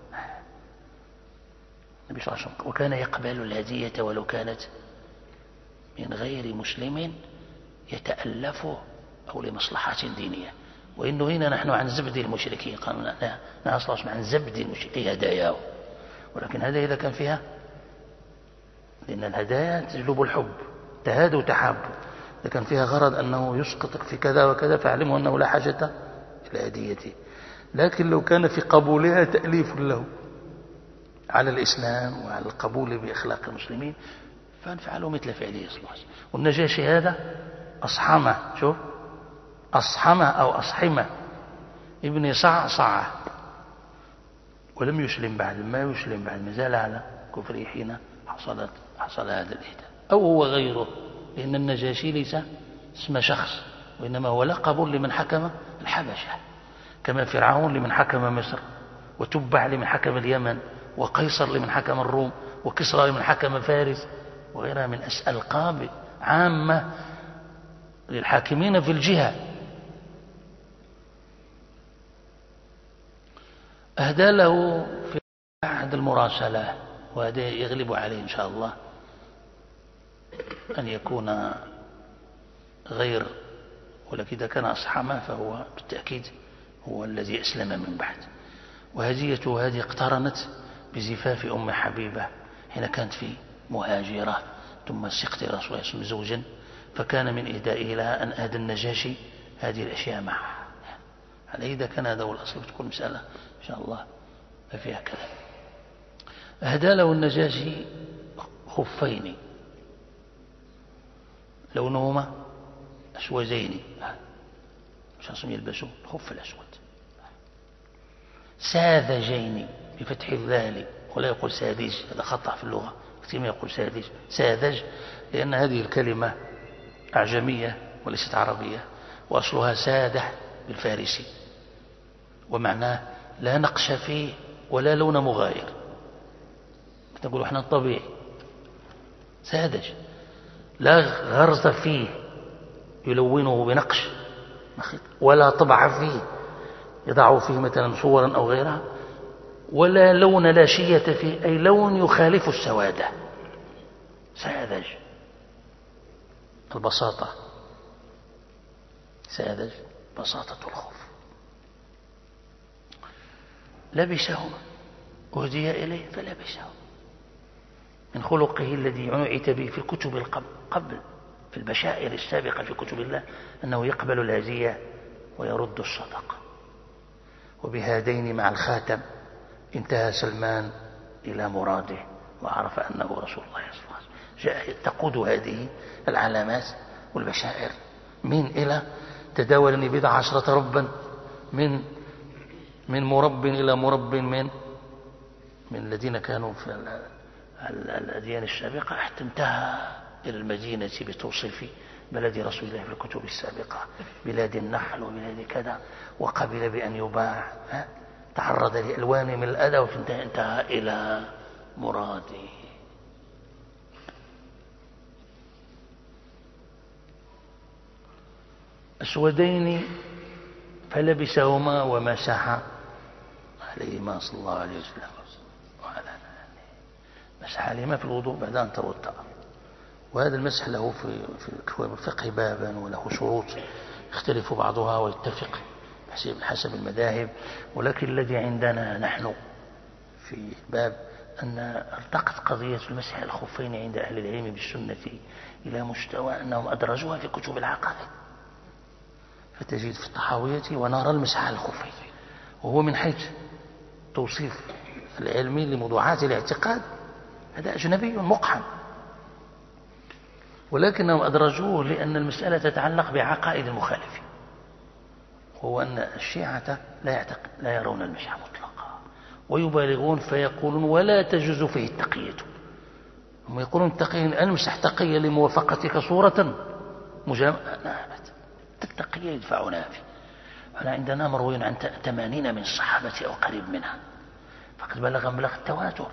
النبي صلى الله عليه وسلم وكان يقبل الهدية ولو كانت من غير مسلم يتألفه أو لمصلحة دينية. وإنه هنا نحن عن زبد المشركين، قالوا نهى صلى الله عليه وسلم عن زبد المشركين هداياه، ولكن هذا إذا كان فيها، لأن الهدايا تجلب الحب، تهادوا وتحابوا، إذا كان فيها غرض أنه يسقطك في كذا وكذا فاعلمه أنه لا حاجة إلى هديته. لكن لو كان في قبولها تأليف له على الإسلام وعلى القبول بأخلاق المسلمين فنفعله مثل فعله صلى الله عليه وسلم. والنجاشي هذا أصحمه، شوف أصحمه أو أصحمه ابن صعصعة، ولم يسلم بعد، ما يسلم بعد، ما زال على كفره حين حصل هذا الإهداء، أو هو غيره، لأن النجاشي ليس اسم شخص، وإنما هو لقب لمن حكم الحبشة، كما فرعون لمن حكم مصر، وتبع لمن حكم اليمن، وقيصر لمن حكم الروم، وكسرى لمن حكم فارس، وغيرها من ألقاب عامة للحاكمين في الجهة. أهدى له في عهد المراسلة، وهذا يغلب عليه إن شاء الله أن يكون غير، ولكن إذا كان أصحمه فهو بالتأكيد هو الذي أسلم من بعد. وهديته هذه اقترنت بزفاف أم حبيبة حين كانت في مهاجرة، ثم سقط رسول الله صلى الله عليه وسلم زوجا، فكان من إهدائه لها أن أهدى النجاشي هذه الأشياء معها. على إذا كان هذا هو الأصل تكون مسألة إن شاء الله ما فيها كلام. أهدى له النجاشي خفين لونهما أسودين، مش يلبسوا الخف الأسود، ساذجين بفتح الذال، ولا يقول ساذج، هذا خطأ في اللغة، كثير ما يقول ساذج، ساذج، لأن هذه الكلمة أعجمية وليست عربية، وأصلها سادة بالفارسي، ومعناه لا نقش فيه ولا لون مغاير، نقول احنا الطبيعي ساذج، لا غرز فيه يلونه بنقش ولا طبع فيه يضع فيه مثلا صورا أو غيرها، ولا لون لا شية فيه، أي لون يخالف السوادة، ساذج البساطة، ساذج بساطة الخوف. لبسهما، أهدي إليه فلبسهما، من خلقه الذي عنعت به في الكتب قبل، في البشائر السابقة في كتب الله، أنه يقبل الهدية ويرد الصدقة. وبهذين مع الخاتم انتهى سلمان إلى مراده، وعرف أنه رسول الله صلى الله عليه وسلم. جاء تقود هذه العلامات والبشائر من إلى تداولني 11 ربا، من مرب إلى مرب، من الذين كانوا في الأديان السابقة، حتى انتهى إلى المدينة بتوصيف بلد رسول الله في الكتب السابقة، بلاد النحل وبلاد كذا، وقبل بأن يباع، تعرض لألوان من الأذى، وانتهى إلى مراده. أسودين فلبسهما ومسح عليهما صلى الله عليه وسلم، مسح عليهما في الوضوء بعد أن توضأ. وهذا المسح له في الفقه بابا، وله شروط يختلف بعضها ويتفق حسب المذاهب، ولكن الذي عندنا نحن في باب أن ارتقت قضية المسح على الخفين عند أهل العلم بالسنة إلى مستوى أنهم أدرجوها في كتب العقائد، فتجد في الطحاوية ونرى المسح على الخفين، وهو من حيث توصيف العلمي لموضوعات الاعتقاد هذا أجنبي مقحم، ولكنهم أدرجوه لأن المسألة تتعلق بعقائد المخالفين، وهو أن الشيعة لا يرون المسح مطلقا، ويبالغون فيقولون ولا تجوز فيه التقية. هم يقولون التقية أمسح تقية لموافقتك صورة التقية يدفعنا فيه. أنا عندنا مروي عن 80 من الصحابة أو قريب منها، فقد بلغ مبلغ التواتر،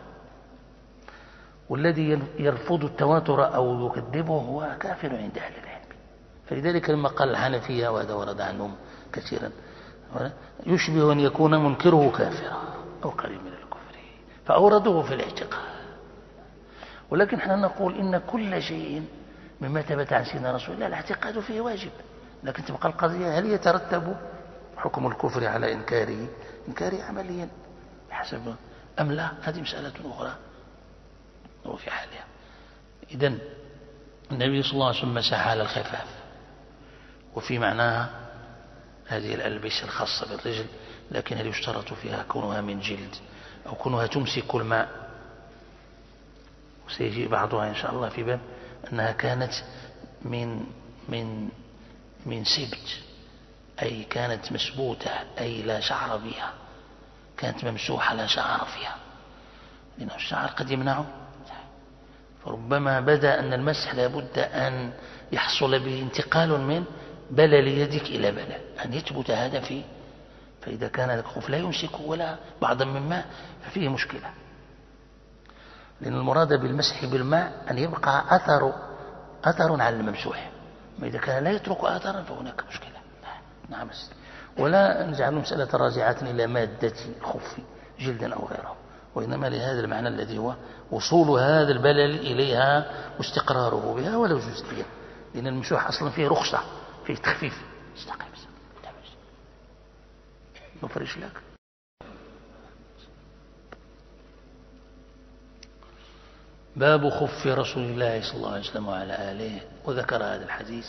والذي يرفض التواتر أو يكذبه هو كافر عند أهل العلم. فلذلك لما قال الحنفية، وهذا ورد عنهم كثيرا، يشبه أن يكون منكره كافرا أو قريب من الكفر، فأورده في الاعتقاد. ولكن نحن نقول إن كل شيء مما ثبت عن سيدنا رسول الله الاعتقاد فيه واجب، لكن تبقى القضية هل يترتب حكم الكفر على إنكاره عمليا بحسب أم لا؟ هذه مسألة أخرى وفي حالها. إذن النبي صلى الله عليه وسلم مسح على الخفاف، وفي معناها هذه الألبسة الخاصة بالرجل، لكن هل يشترط فيها كونها من جلد أو كونها تمسك الماء؟ وسيجي بعضها إن شاء الله في باب أنها كانت من سبت، أي كانت مسبوتة، أي لا شعر بها، كانت ممسوحة لا شعر فيها، لأن الشعر قد يمنعه، فربما بدا أن المسح لابد أن يحصل به انتقال من بلل يدك إلى بلل، أن يثبت هذا فيه. فإذا كان الخف لا يمسك ولا بعضا من ماء ففيه مشكلة، لأن المراد بالمسح بالماء أن يبقى أثر على الممسوح، وإذا كان لا يترك أثرا فهناك مشكلة. نعم، ولا نجعل مسألة راجعة إلى مادة الخف جلدا أو غيره، وإنما لهذا المعنى الذي هو وصول هذا البلل إليها واستقراره بها ولو جزئيا، لأن الممسوح أصلا فيه رخصة، فيه تخفيف. استقيم نفرش لك. باب خف رسول الله صلى الله عليه وسلم وعلى آله، وذكر هذا الحديث.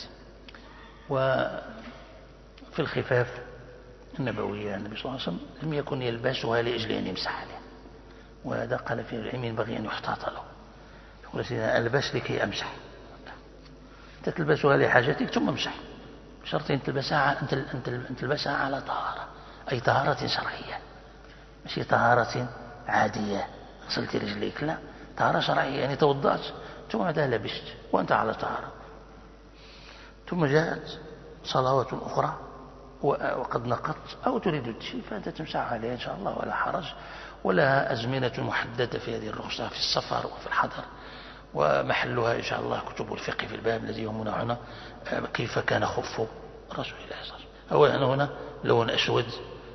وفي الخفاف النبوية النبي صلى الله عليه وسلم لم يكن يلبسها لأجل أن يمسح عليها، وهذا قال فيه العلم ينبغي أن يحتاط له. يقول سيدنا ألبس لكي أمسح، أنت تلبسها لحاجتك ثم امسح، بشرط أن تلبسها على طهارة، أي طهارة شرعية، مش طهارة عادية غسلت رجليك، لا، طهارة شرعية، يعني توضأت ثم بعدها لبست وأنت على طهارة، ثم جاءت صلوات أخرى وقد نقضت أو تريد التشي، فأنت تمسح عليها إن شاء الله ولا حرج، ولا أزمنة محددة في هذه الرخصة في السفر وفي الحضر، ومحلها إن شاء الله كتب الفقه في الباب الذي يهمنا هنا كيف كان خف رسول الله صلى الله عليه وسلم. أولا هنا لون أسود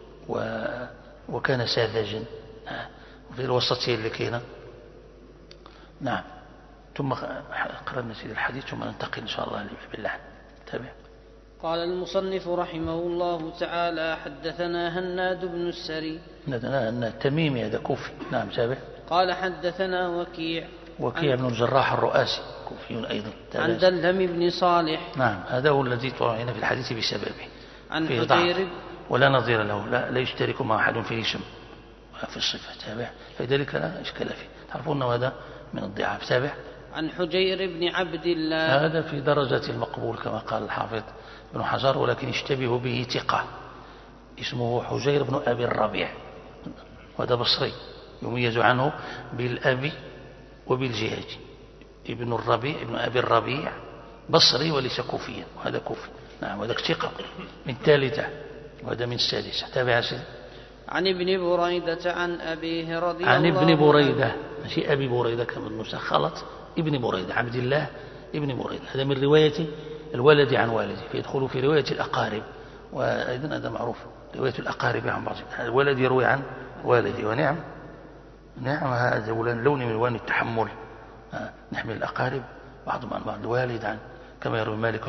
وكان ساذجا، وفي الوسطية اللي كينا. نعم، ثم قرأنا سيد الحديث ثم ننتقل إن شاء الله باللحن. تابع. قال المصنف رحمه الله تعالى: حدثنا هناد بن السري. هناد تميمي هذا كوفي. نعم، تابع. قال حدثنا وكيع بن الجراح الرؤاسي كوفي أيضا. عن دلهم بن صالح. نعم، هذا هو الذي طعن في الحديث بسببه، عن حجير ولا نظير له، لا يشترك مع أحد في الاسم في الصفة. تابع، فلذلك لا إشكال فيه، تعرفون هذا من الضعاف. تابع. عن حجير بن عبد الله. هذا في درجة المقبول كما قال الحافظ ابن حجر، ولكن يشتبه به ثقة اسمه حجير بن أبي الربيع، وهذا بصري يميز عنه بالأبي وبالجهاج. ابن الربيع ابن أبي الربيع بصري وليس كوفيا، وهذا كوفي. نعم، وهذا ثقة من الثالثة وهذا من السادسة. تابع سيد. عن ابن بريدة عن أبيه رضي الله عنه. عن ابن بريدة، ماشي أبي بريدة كما النسخ خلط، ابن بريدة عبد الله ابن بريدة، هذا من رواية الولد عن والده، فيدخل في رواية الأقارب، وأيضا هذا معروف رواية الأقارب عن بعض، الولد يروي عن والده. ونعم هذا لون من ألوان التحمل، نحمل الأقارب بعضهم عن بعض، الوالد عن كما يروي مالك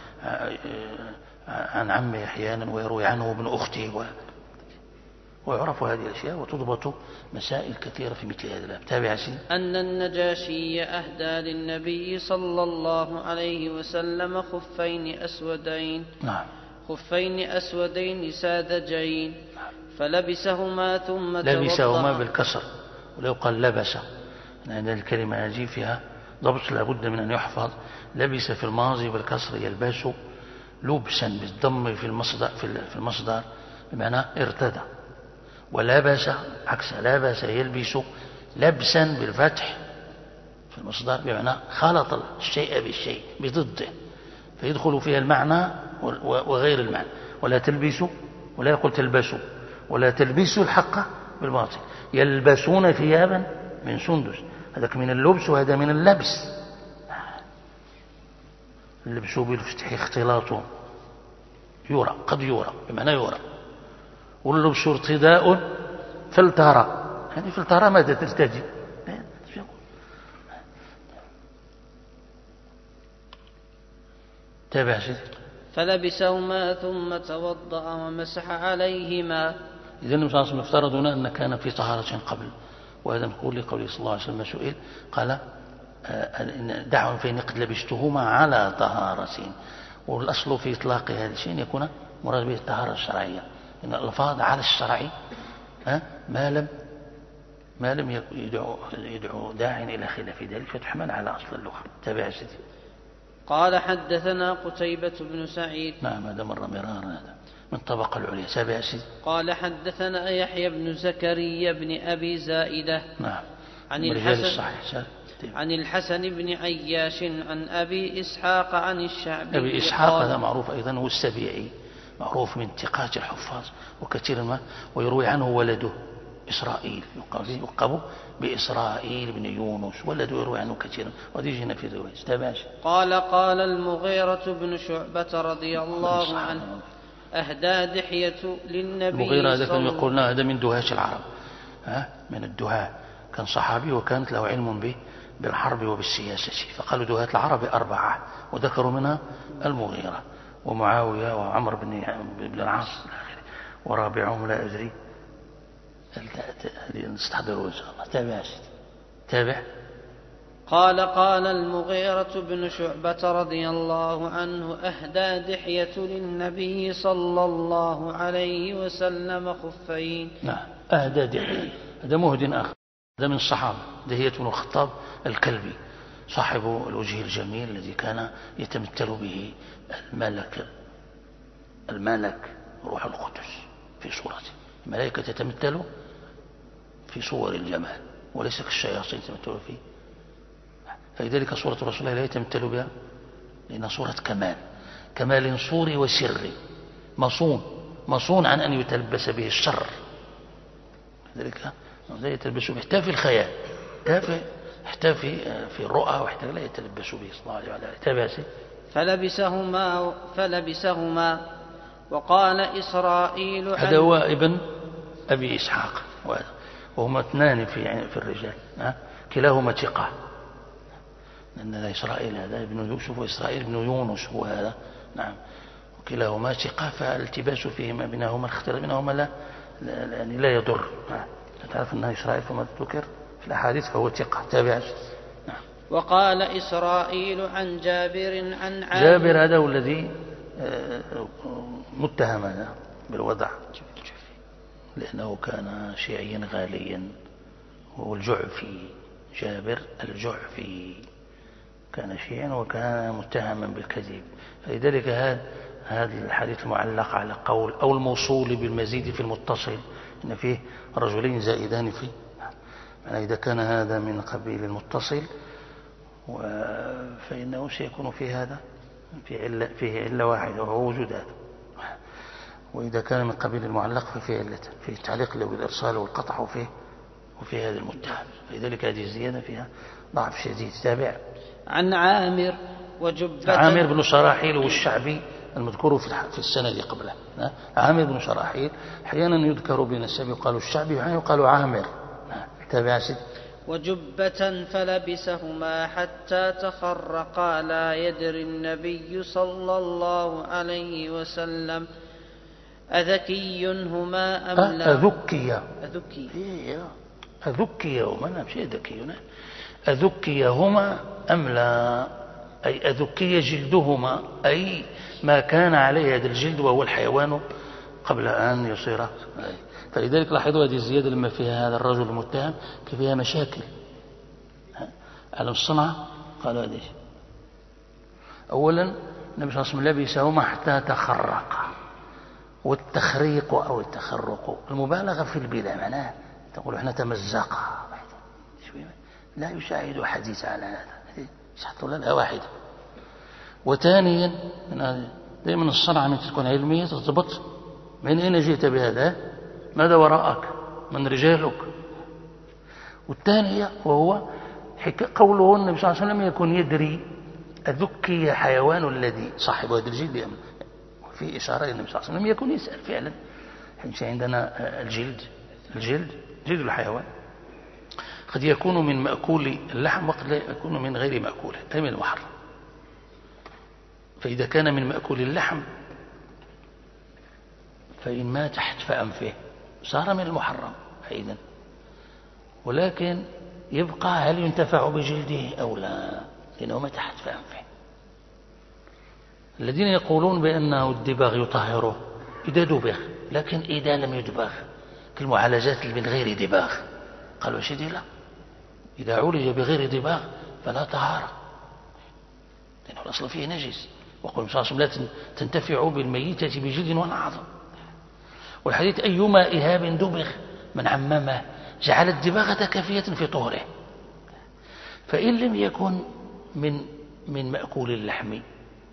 عن عمه أحيانا، ويروي عنه ابن أخته، ويعرف هذه الأشياء وتضبط مسائل كثيرة في مثل هذا الباب. تابع سيدي. أن النجاشي أهدى للنبي صلى الله عليه وسلم خفين أسودين. نعم. خفين أسودين ساذجين فلبسهما ثم لبسهما بالكسر، ولو قال لبس لأن الكلمة هذه فيها ضبط لابد من أن يحفظ. لبس في الماضي بالكسر يلبس، لبسا بالضم في المصدر بمعنى ارتدى، ولبس عكس لبس يلبس لبسا بالفتح في المصدر بمعنى خلط الشيء بالشيء بضده، فيدخل فيها المعنى وغير المعنى. ولا تلبسوا، ولا يقول تلبسوا، ولا تلبسوا الحق بالباطل. يلبسون ثيابا من سندس، هذاك من اللبس وهذا من اللبس. اللبس بالفتح اختلاط، يرى، قد يرى بمعنى يرى. واللبس ارتداء فلترى، يعني فلترى ماذا ترتدي. تابع سيدي. فلبسهما ثم توضأ ومسح عليهما. إذا النبي صلى الله عليه وسلم افترض هنا أن كان في طهارة قبل، وهذا نقول لقوله صلى الله عليه وسلم سئل قال دعوا فإن قد لبستهما على طهارة. والأصل في إطلاق هذا الشيء يكون مراد به الطهارة الشرعية، إن الألفاظ على الشرعي ما لم يدعو داع إلى خلاف ذلك فتحمل على أصل اللغة. تابع سيدي. قال حدثنا قتيبة بن سعيد. نعم هذا مر مرارا، هذا من طبقة العليا. تابع سيدي. قال حدثنا يحيى بن زكريا بن أبي زائدة. نعم عن الحسن بن عياش عن أبي إسحاق عن الشعبي. أبي إسحاق هذا معروف أيضا، هو السبيعي، معروف من ثقات الحفاظ وكثير ما، ويروي عنه ولده إسرائيل، يلقب بإسرائيل بن يونس، ولده يروي عنه كثيرا، وهذه جينا في الرواية. تابعش. قال المغيرة بن شعبة رضي الله عنه أهدى دحية للنبي. المغيرة هذا كان يقولنا هذا من دهاة العرب، من الدهاة، كان صحابي وكانت له علم بالحرب وبالسياسة، فقالوا دهاة العرب 4، وذكروا منها المغيرة ومعاوية وعمر بن العاص ورابعهم لا أدري، نستحضروا إن شاء الله. تابع. قال المغيرة بن شعبة رضي الله عنه أهدى دحية للنبي صلى الله عليه وسلم خفين. نعم أهدى دحية، هذا مهد آخر، هذا من الصحابة، دحية بن الخطاب الكلبي صاحب الوجه الجميل الذي كان يتمثل به الملك روح القدس في صورته. الملائكة تتمثل في صور الجمال وليس كالشياطين تتمثل فيه، فلذلك صورة رسول الله لا يتمثل بها، لأنها صورة كمال صوري وسري، مصون عن أن يتلبس به الشر، لذلك لا يتلبس به حتى في الخيال، حتى في الرؤى، وحتى لا يتلبس به صلى الله عليه وسلم. تابعسي. فلبسهما وقال إسرائيل هذا هو ابن أبي إسحاق، وهما اثنان في الرجال، كلاهما ثقة، لأن إسرائيل هذا ابن يوسف وإسرائيل ابن يونس هو هذا. نعم وكلاهما ثقة، فالالتباس فيهما بينهما الاختلاف بينهما لا يضر. تعرف أن إسرائيل فما ذكر في الأحاديث فهو ثقة. تابع. نعم. وقال إسرائيل عن جابر عن عامر. جابر هذا هو الذي متهم هذا بالوضع، لأنه كان شيعيا غاليا، هو الجعفي، جابر الجعفي كان شيعا وكان متهما بالكذب، فلذلك هذا الحديث المعلق على قول أو الموصول بالمزيد في المتصل إن فيه رجلين زائدان فيه، يعني إذا كان هذا من قبيل المتصل فإنه سيكون في هذا فيه علة واحدة وهو وجود هذا، وإذا كان من قبيل المعلق ففيه علة، فيه التعليق له بالإرسال والقطع وفي هذا المتهم، فلذلك هذه الزيادة فيها ضعف شديد. تابع. عن عامر وجبة. عامر بن شراحيل والشعبي المذكور في السند قبله. عامر بن شراحيل أحيانا يذكر بنسب يقال الشعبي وأحيانا يقال عامر. تابع سيد. وجبة فلبسهما حتى تخرقا لا يدري النبي صلى الله عليه وسلم أذكي هما أم لا. أذكي هما، نعم شيء ذكي، أذكي هما أم لا. أي أذكي جلدهما، أي ما كان عليه هذا الجلد وهو الحيوان قبل أن يصير. فلذلك لاحظوا هذه الزيادة لما فيها هذا الرجل المتهم كيف فيها مشاكل على الصنعة. قالوا هذه أولا النبي صلى الله عليه وسلم لبسهما حتى تخرق، والتخريق أو التخرق المبالغة في البدع، معناه تقول احنا تمزق، لا يساعد حديث على هذا، يحط لها واحدة. وثانيا دائما الصنعة من تكون علمية تضبط من أين جئت بهذا، ماذا وراءك، من رجالك. والثانية وهو قوله النبي صلى الله عليه وسلم يكون يدري أذكي حيوان الذي صاحب هذا الجلد، في إشارة النبي صلى الله عليه وسلم يكون يسأل فعلا. عندنا جلد الحيوان قد يكون من مأكول اللحم وقد لا يكون من غير مأكوله، أي من المحرم. فإذا كان من مأكول اللحم فإن مات تحت أنفه صار من المحرم أيضا، ولكن يبقى هل ينتفع بجلده أو لا، لأنه ما تحت أنفه. الذين يقولون بأنه الدباغ يطهره إذا دبغ، لكن إذا لم يدبغ كالمعالجات من غير دباغ، قالوا شدي لا، إذا عولج بغير دباغ فلا طهارة، لأنه الأصل فيه نجس. وقل صلى الله عليه وسلم لا تنتفع بالميتة بجلد ولا عظم. والحديث أيما إهاب دبغ من عممه جعل الدباغة كافية في طهره. فإن لم يكن من مأكول اللحم،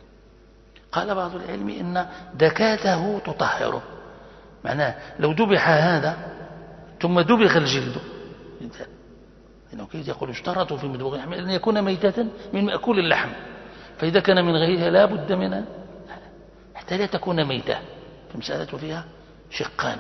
قال بعض العلم إن دكاته تطهره، معناه لو دبح هذا ثم دبغ الجلد، لأنه كيف يقول اشترطوا في مدبوغ اللحم أن يكون ميتة من مأكول اللحم، فإذا كان من غيرها لا بد منها حتى لا تكون ميتة. فمسألة فيها شقان.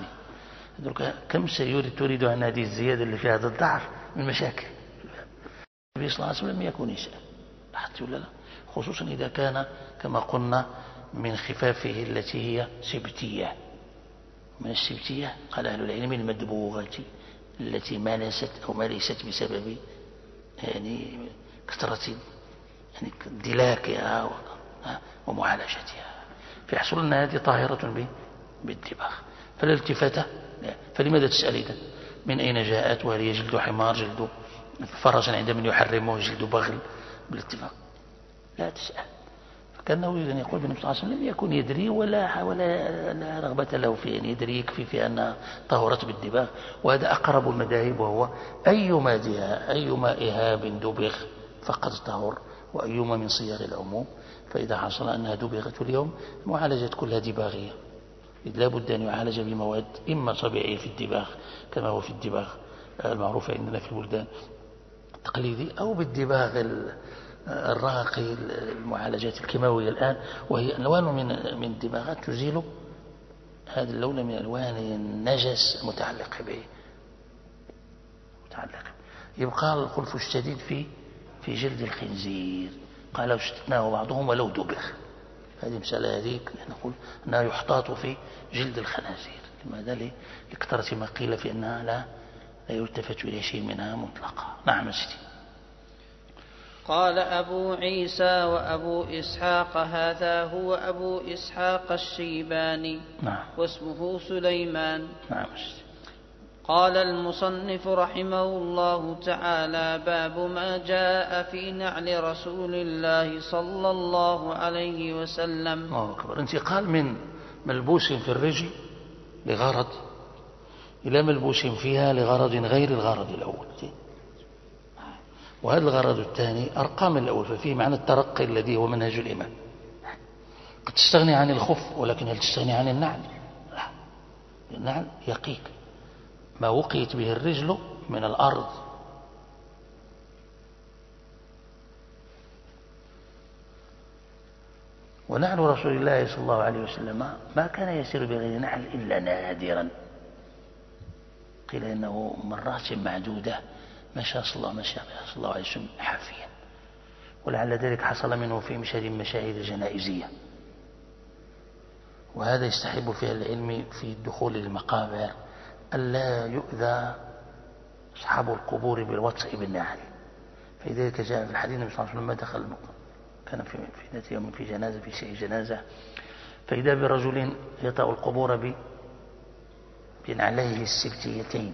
كم تريد عن هذه الزيادة اللي فيها هذا الضعف من مشاكل. النبي صلى الله عليه وسلم يكون يسأل لاحظت ولا لا، خصوصا إذا كان كما قلنا من خفافه التي هي سبتية. من السبتية قال أهل العلم المدبوغة التي ما ليست بسبب يعني كثرة يعني دلاكها ومعالجتها، فيحصل لنا هذه طاهرة بالدباغ. فلا التفاتة، فلماذا تسأل إذن من أين جاءت، وهل هي جلد حمار، جلد فرس عند من يحرمه، جلد بغل، بالاتفاق لا تسأل. فكأنه إذن يقول بالنبي صلى الله عليه وسلم يكون يدري ولا رغبة له في أن يدري، يكفي في أنها طهرت بالدباغ. وهذا أقرب المذاهب، وهو أيما إهاب دبغ فقد طهر، وأيما من صيغ العموم. فإذا حصل أنها دبغت اليوم معالجة كلها دباغية، إذ لا بد أن يعالج بمواد إما طبيعية في الدباغ كما هو في الدباغ المعروف عندنا في البلدان التقليدي، أو بالدباغ الراقي المعالجات الكيماوية الآن، وهي ألوان من الدباغات تزيل هذا اللون من ألوان النجس المتعلق به. يبقى الخلف الشديد في جلد الخنزير، قال استثناه بعضهم ولو دبغ. هذه مسألة هذيك نقول أنها يحتاط في جلد الخنازير. لماذا؟ لكثرة ما قيل في أنها لا يلتفت إلى شيء منها مطلقا. نعم سيدي. قال أبو عيسى وأبو إسحاق هذا هو أبو إسحاق الشيباني. نعم. واسمه سليمان. نعم سيدي. قال المصنف رحمه الله تعالى: باب ما جاء في نعل رسول الله صلى الله عليه وسلم. الله أكبر. انتقال من ملبوس في الرجل لغرض إلى ملبوس فيها لغرض غير الغرض الأول، وهذا الغرض الثاني أرقى من الأول، ففيه معنى الترقي الذي هو منهج الإمام. قد تستغني عن الخف، ولكن هل تستغني عن النعل؟ لا، النعل يقيك ما وقيت به الرجل من الأرض. ونعل رسول الله صلى الله عليه وسلم ما كان يسير بغير نعل إلا نادرا، قيل إنه مرات معدودة مشى صلى الله عليه وسلم حافيا، ولعل ذلك حصل منه في مشهد مشاهد جنائزية. وهذا يستحب فيها العلم في الدخول للمقابر ألا يؤذى أصحاب القبور بالوطء بالنعل. فلذلك جاء في الحديث النبي صلى الله عليه وسلم ما دخل المقبرة كان في ذات يوم في جنازة، في شيء جنازة، فإذا برجل يطأ القبور بنعليه السبتيتين،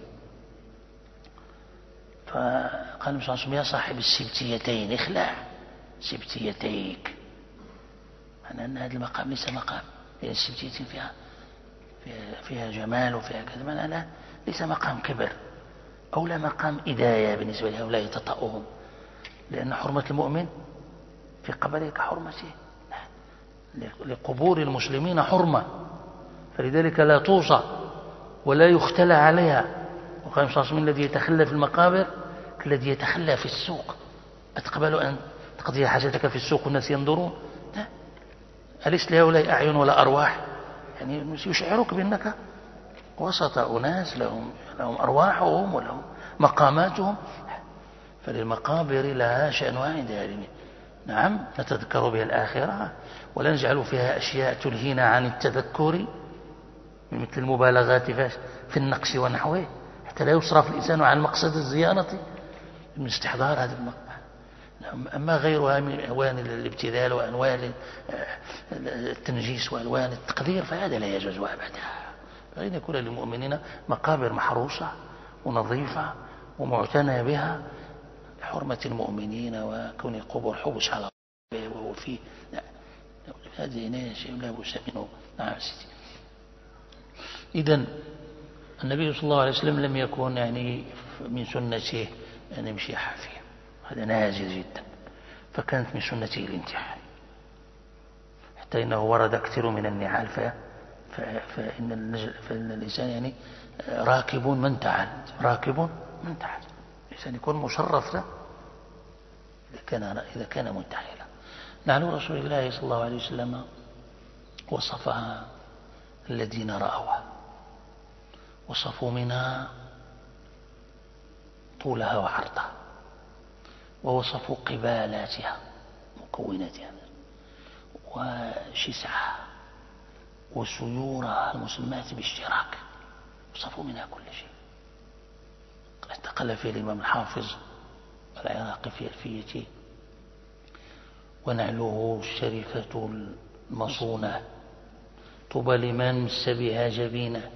فقال النبي صلى الله عليه وسلم: يا صاحب السبتيتين اخلع سبتيتيك. معنى أن هذا المقام ليس مقام، لأن السبتيتين فيها جمال وفيها كذا، معنى لا ليس مقام كبر أو لا مقام إداية بالنسبة لهؤلاء يتطأهم، لأن حرمة المؤمن في قبره كحرمته، لقبور المسلمين حرمة، فلذلك لا توصى ولا يختلى عليها. وقال صلى الله عليه وسلم: الذي يتخلى في المقابر كالذي يتخلى في السوق، أتقبل أن تقضي حاجتك في السوق والناس ينظرون؟ لا، أليس لهؤلاء أعين ولا أرواح؟ يعني يشعرك بأنك وسط أناس لهم أرواحهم ولهم مقاماتهم، فللمقابر لها شأن عند. نعم نتذكر بها الآخرة، ولا نجعل فيها أشياء تلهينا عن التذكر مثل المبالغات في النقش ونحوه، حتى لا يصرف الإنسان عن مقصد الزيارة من استحضار هذا المقام. أما غيرها من ألوان الابتذال وألوان التنجيس وألوان التقدير فهذا لا يجوز أبدا. فإن يكون للمؤمنين مقابر محروسة ونظيفة ومعتنى بها لحرمة المؤمنين، وكون القبور حبس على وهو فيه، لا، هذا شيء لا بأس منه. نعم سيدي. إذن النبي صلى الله عليه وسلم لم يكن يعني من سنته أن يمشي حافيا، هذا نازل جدا، فكانت من سنته الانتحال، حتى إنه ورد كثير من النعال فإن الإنسان يعني راكب من تعال، راكب من تعال، الإنسان يكون مشرف له إذا كان منتحلا. نعل رسول الله صلى الله عليه وسلم وصفها الذين رأوها، وصفوا منها طولها وعرضها، ووصفوا قبالاتها مكوناتها وشسعها وسيورها المسمات باشتراك، وصفوا منها كل شيء. استقل فيه الإمام الحافظ العراقي في ألفيته: ونعله الشريفة المصونة طوبى لمن مس بها جبينه،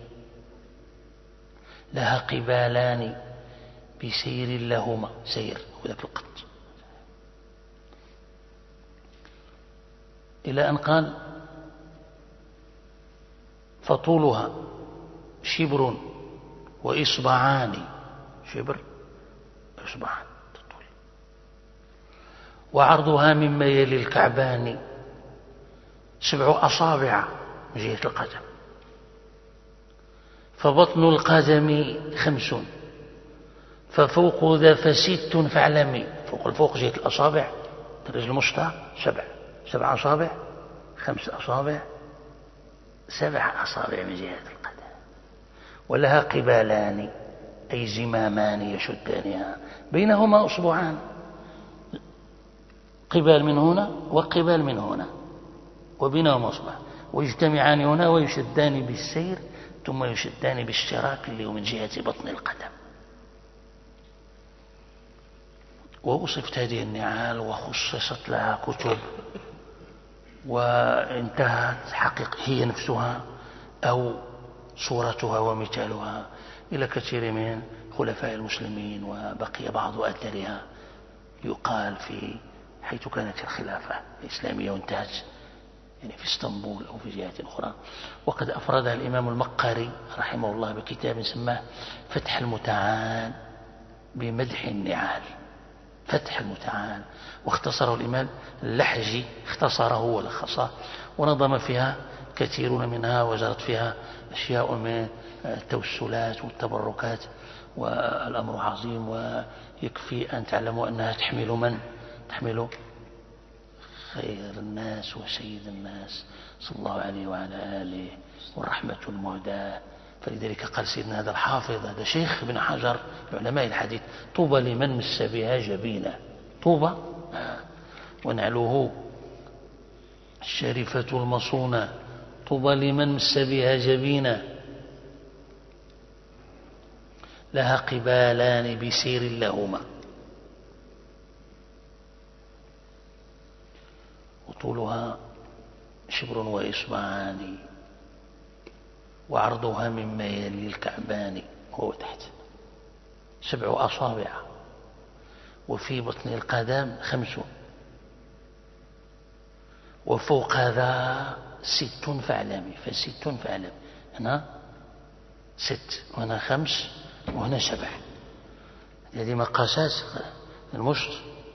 لها قبالان بسير لهما، سير وذاك القط، إلى أن قال: فطولها شبر وإصبعان، شبر إصبعان تطول، وعرضها مما يلي الكعبان 7 أصابع من جهة القدم، فبطن القدم 5، ففوق ذا ف6 فاعلمي. فوق جهة الأصابع الرجل المشطى 7 أصابع، 5 أصابع، 7 أصابع من جهة القدم. ولها قبالان أي زمامان يشدانها، بينهما أصبعان، قبال من هنا وقبال من هنا، وبينهما أصبعان، ويجتمعان هنا ويشدان بالسير، ثم يشدان بالاشتراك اللي هو من جهة بطن القدم. ووصفت هذه النعال وخصصت لها كتب، وانتهت حقيقة هي نفسها أو صورتها ومثالها إلى كثير من خلفاء المسلمين، وبقي بعض أثرها يقال في حيث كانت الخلافة الإسلامية وانتهت يعني في اسطنبول أو في جهات أخرى. وقد أفردها الإمام المقري رحمه الله بكتاب سماه فتح المتعال بمدح النعال، فتح المتعال، واختصره الإمام اللحجي، اختصره ولخصه ونظم فيها كثيرون منها، وجرت فيها أشياء من التوسلات والتبركات، والأمر عظيم. ويكفي أن تعلموا أنها تحمل خير الناس وسيد الناس صلى الله عليه وعلى آله، والرحمة المهداة. فلذلك قال سيدنا هذا الحافظ، هذا شيخ ابن حجر علماء الحديث: طوبى لمن مس بها جبينه، طوبى ونعله الشريفة المصونة، طوبى لمن مس بها جبينه، لها قبالان بسير لهما. وطولها شبر وإصبعان وعرضها مما يلي الكعبان وهو تحت 7 أصابع وفي بطن القدم 5 وفوق هذا 6 فاعلمي ف6 فاعلمي هنا 6 وهنا 5 وهنا 7 هذه مقاسات المشط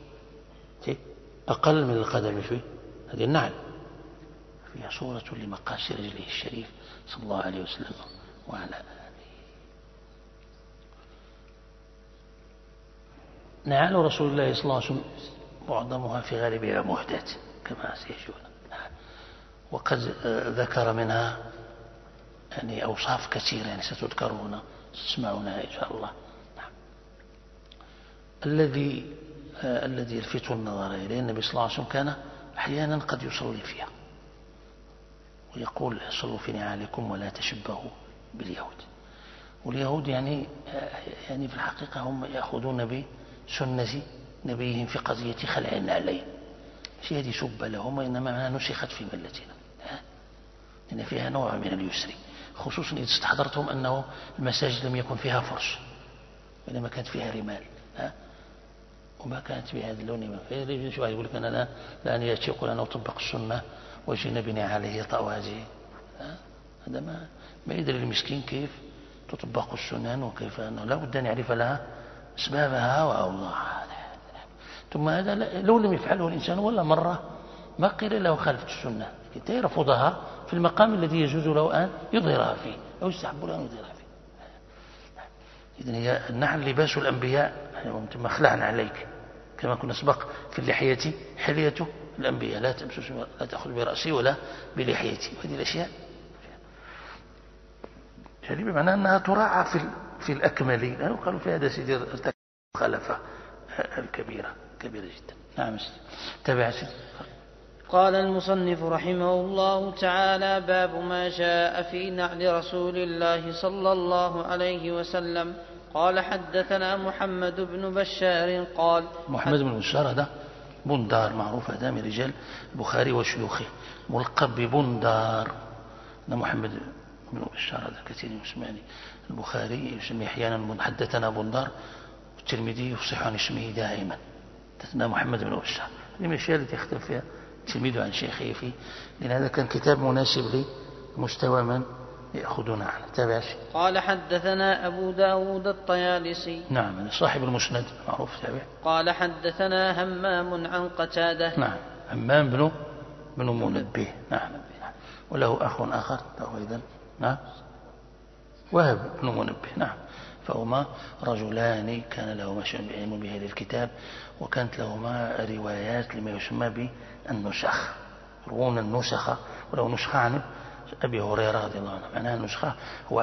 أقل من القدم شوي هذه النعل فيها صورة لمقاس رجله الشريف صلى الله عليه وسلم وعلى آله. نعال رسول الله صلى الله عليه وسلم معظمها في غالبها محدث كما سيجون وقد ذكر منها يعني أوصاف كثيرة يعني ستذكرون تسمعونها إن شاء الله. الذي يلفت النظر إليه النبي صلى الله عليه وسلم كان أحيانا قد يصلي فيها ويقول صلوا في نعالكم ولا تشبهوا باليهود. واليهود يعني في الحقيقة هم يأخذون بسنة نبيهم في قضية خلع النعلين مش هذه سب لهم وإنما نسخت في ملتنا لأن فيها نوع من اليسر خصوصا إذا استحضرتهم أنه المساجد لم يكن فيها فرش وإنما كانت فيها رمال وما كانت بهذا اللون شو يقول لك أنا لا أن يأتي يقول أنا أطبق السنة وجينا بني عليه طواجي هذا ما يدري المسكين كيف تطبق السنن وكيف أنه لا بد أن يعرف لها أسبابها وأوضاعها. ثم هذا لو لم يفعله الإنسان ولا مرة ما قيل له خالفت السنة كي يرفضها في المقام الذي يجوز له أن يظهرها فيه أو يستحب له أن يظهرها فيه. إذن هي النعل لباس الأنبياء ثم خلعنا عليك كما كنا سبق في اللحية حلية الأنبياء لا تأخذ برأسي ولا بلحيتي. وهذه الأشياء يعني بمعنى أنها تراعى في الأكمل قالوا في هذا سيدي الخلفة الكبيرة جدا. نعم تابع سيدي. قال المصنف رحمه الله تعالى باب ما جاء في نعل رسول الله صلى الله عليه وسلم. قال حدثنا محمد بن بشار قال محمد بن بشار هذا بندار معروف هذا من رجال البخاري وشيوخه ملقب ببندار. محمد بن بشار هذا كثير يسمعني البخاري يسمي أحيانا حدثنا بندار والترمذي يفصح عن اسمه دائما حدثنا محمد بن بشار. هذه من الأشياء التي يختلف فيها تلميذ عن شيخه فيه لأن هذا كان كتاب مناسب لمستوى من يأخذون عنه. تابع شيء. قال حدثنا أبو داود الطيالسي نعم صاحب المسند معروف. تابع. قال حدثنا همام عن قتادة نعم همام بن منبه نعم وله أخ آخر له أيضا نعم وهب بن منبه نعم فهما رجلان كان لهما علم بهذا الكتاب وكانت لهما روايات لما يسمى بالنسخ يروون النسخة ولو نسخة عن أبي هريرة رضي الله عنه. معناها النسخة هو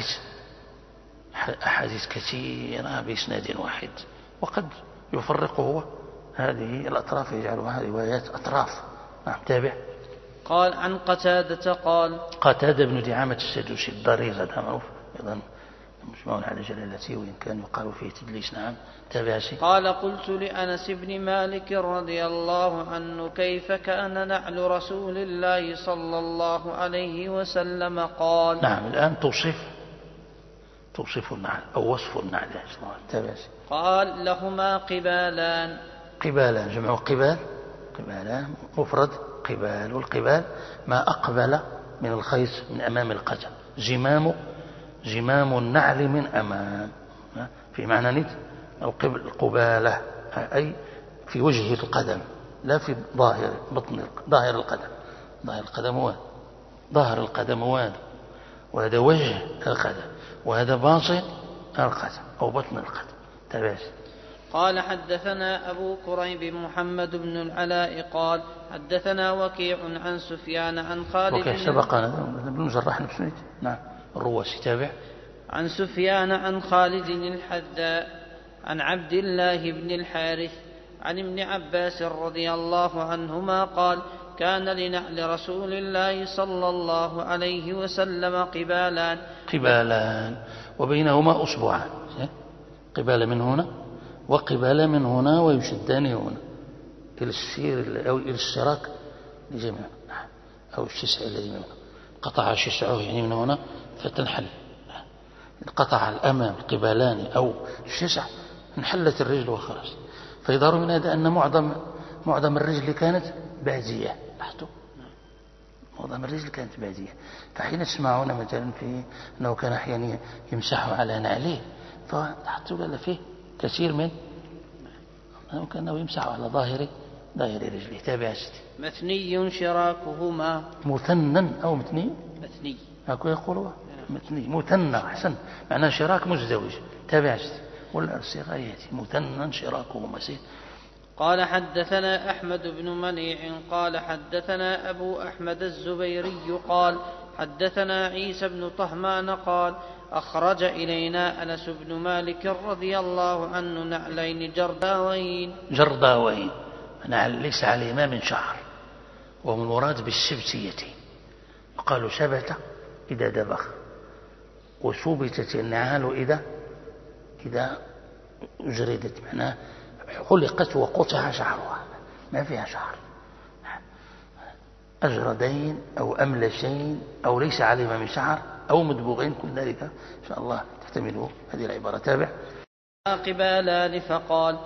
أحاديث كثيرة بإسناد واحد وقد يفرق هو هذه الأطراف يجعلها روايات أطراف. نعم تابع. قال عن قتادة قال قتادة بن دعامة السدوسي الضرير هذا معروف أيضا مجمع على جلالته وإن كان يقال فيه تدليس. نعم تابع شيء. قال قلت لأنس بن مالك رضي الله عنه كيف كان نعل رسول الله صلى الله عليه وسلم قال نعم الآن توصف النعل أو وصف النعل. تابع شيء. قال لهما قبالان جمع قبالان مفرد قبال والقبال ما أقبل من الخيط من أمام القدم زمام النعل من أمام في معنى القبالة أي في وجه القدم لا في ظاهر القدم. ظاهر القدم وهذا وجه القدم وهذا باطن القدم أو بطن القدم. تابع. قال حدثنا أبو كريب محمد بن العلاء قال حدثنا وكيع عن سفيان عن خالد وكيع سبقنا بن جراح نفسه. نعم الرواسي. تابع. عن سفيان عن خالد الحذاء عن عبد الله بن الحارث عن ابن عباس رضي الله عنهما قال كان لنعل رسول الله صلى الله عليه وسلم قبالان وبينهما أصبعان قبال من هنا وقبال من هنا ويشدان هنا إلى السير أو إلى الشراك لجميع أو الشسع الذي منه، قطع شسعه يعني من هنا فتنحل، قطع الأمام القبالان أو الشسع انحلت الرجل وخرج. فيظهر من هذا أن معظم الرجل كانت بازية، لاحظتوا معظم الرجل كانت بازية. فحين تسمعون مثلا في أنه كان أحيانا يمسح على نعليه، فلاحظتوا قال فيه كثير من كأنه يمسح على ظاهر رجله. تابع ستي. مثني شراكهما. مثنى أو مثني؟ مثني هكذا يقولوا مثني. مثنى أحسن، معناه شراك مزدوج. تابع ستي. ولا الصيغة يأتي مثنى شراكهما. قال حدثنا أحمد بن منيع قال حدثنا أبو أحمد الزبيري قال حدثنا عيسى بن طهمان قال أخرج إلينا أنس بن مالك رضي الله عنه نعلين جرداوين نعل ليس عليهما من شعر، وهم المراد بالسبتية. وقالوا سبت إذا دبخ، وسبتت النعال إذا أجردت، معناه خلقت وقطع شعرها ما فيها شعر. أجردين أو أملسين أو ليس عليهما من شعر أو مدبوغين، كل ذلك إن شاء الله تحتمله هذه العبارة. تابع. قبالان فقال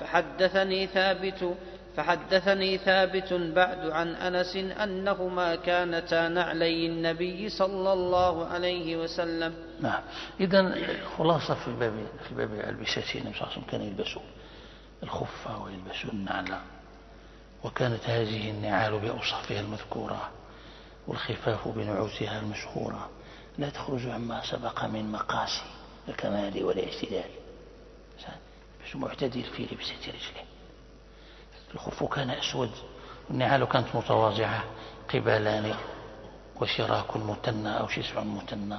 فحدثني ثابت بعد عن أنس أنهما كانتا نعلي النبي صلى الله عليه وسلم. نعم. إذن خلاصة في باب البساتين النبي صلى الله عليه وسلم كان يلبسوا الخفة ويلبسوا النعلة، وكانت هذه النعال بأوصافها المذكورة والخفاف بنعوتها المشهورة لا تخرج عما سبق من مقاسي الكمال والاعتدال، بس معتدل في لبسة رجله. الخف كان أسود، والنعال كانت متواضعة، قبالان وشراك مثنى أو شسع مثنى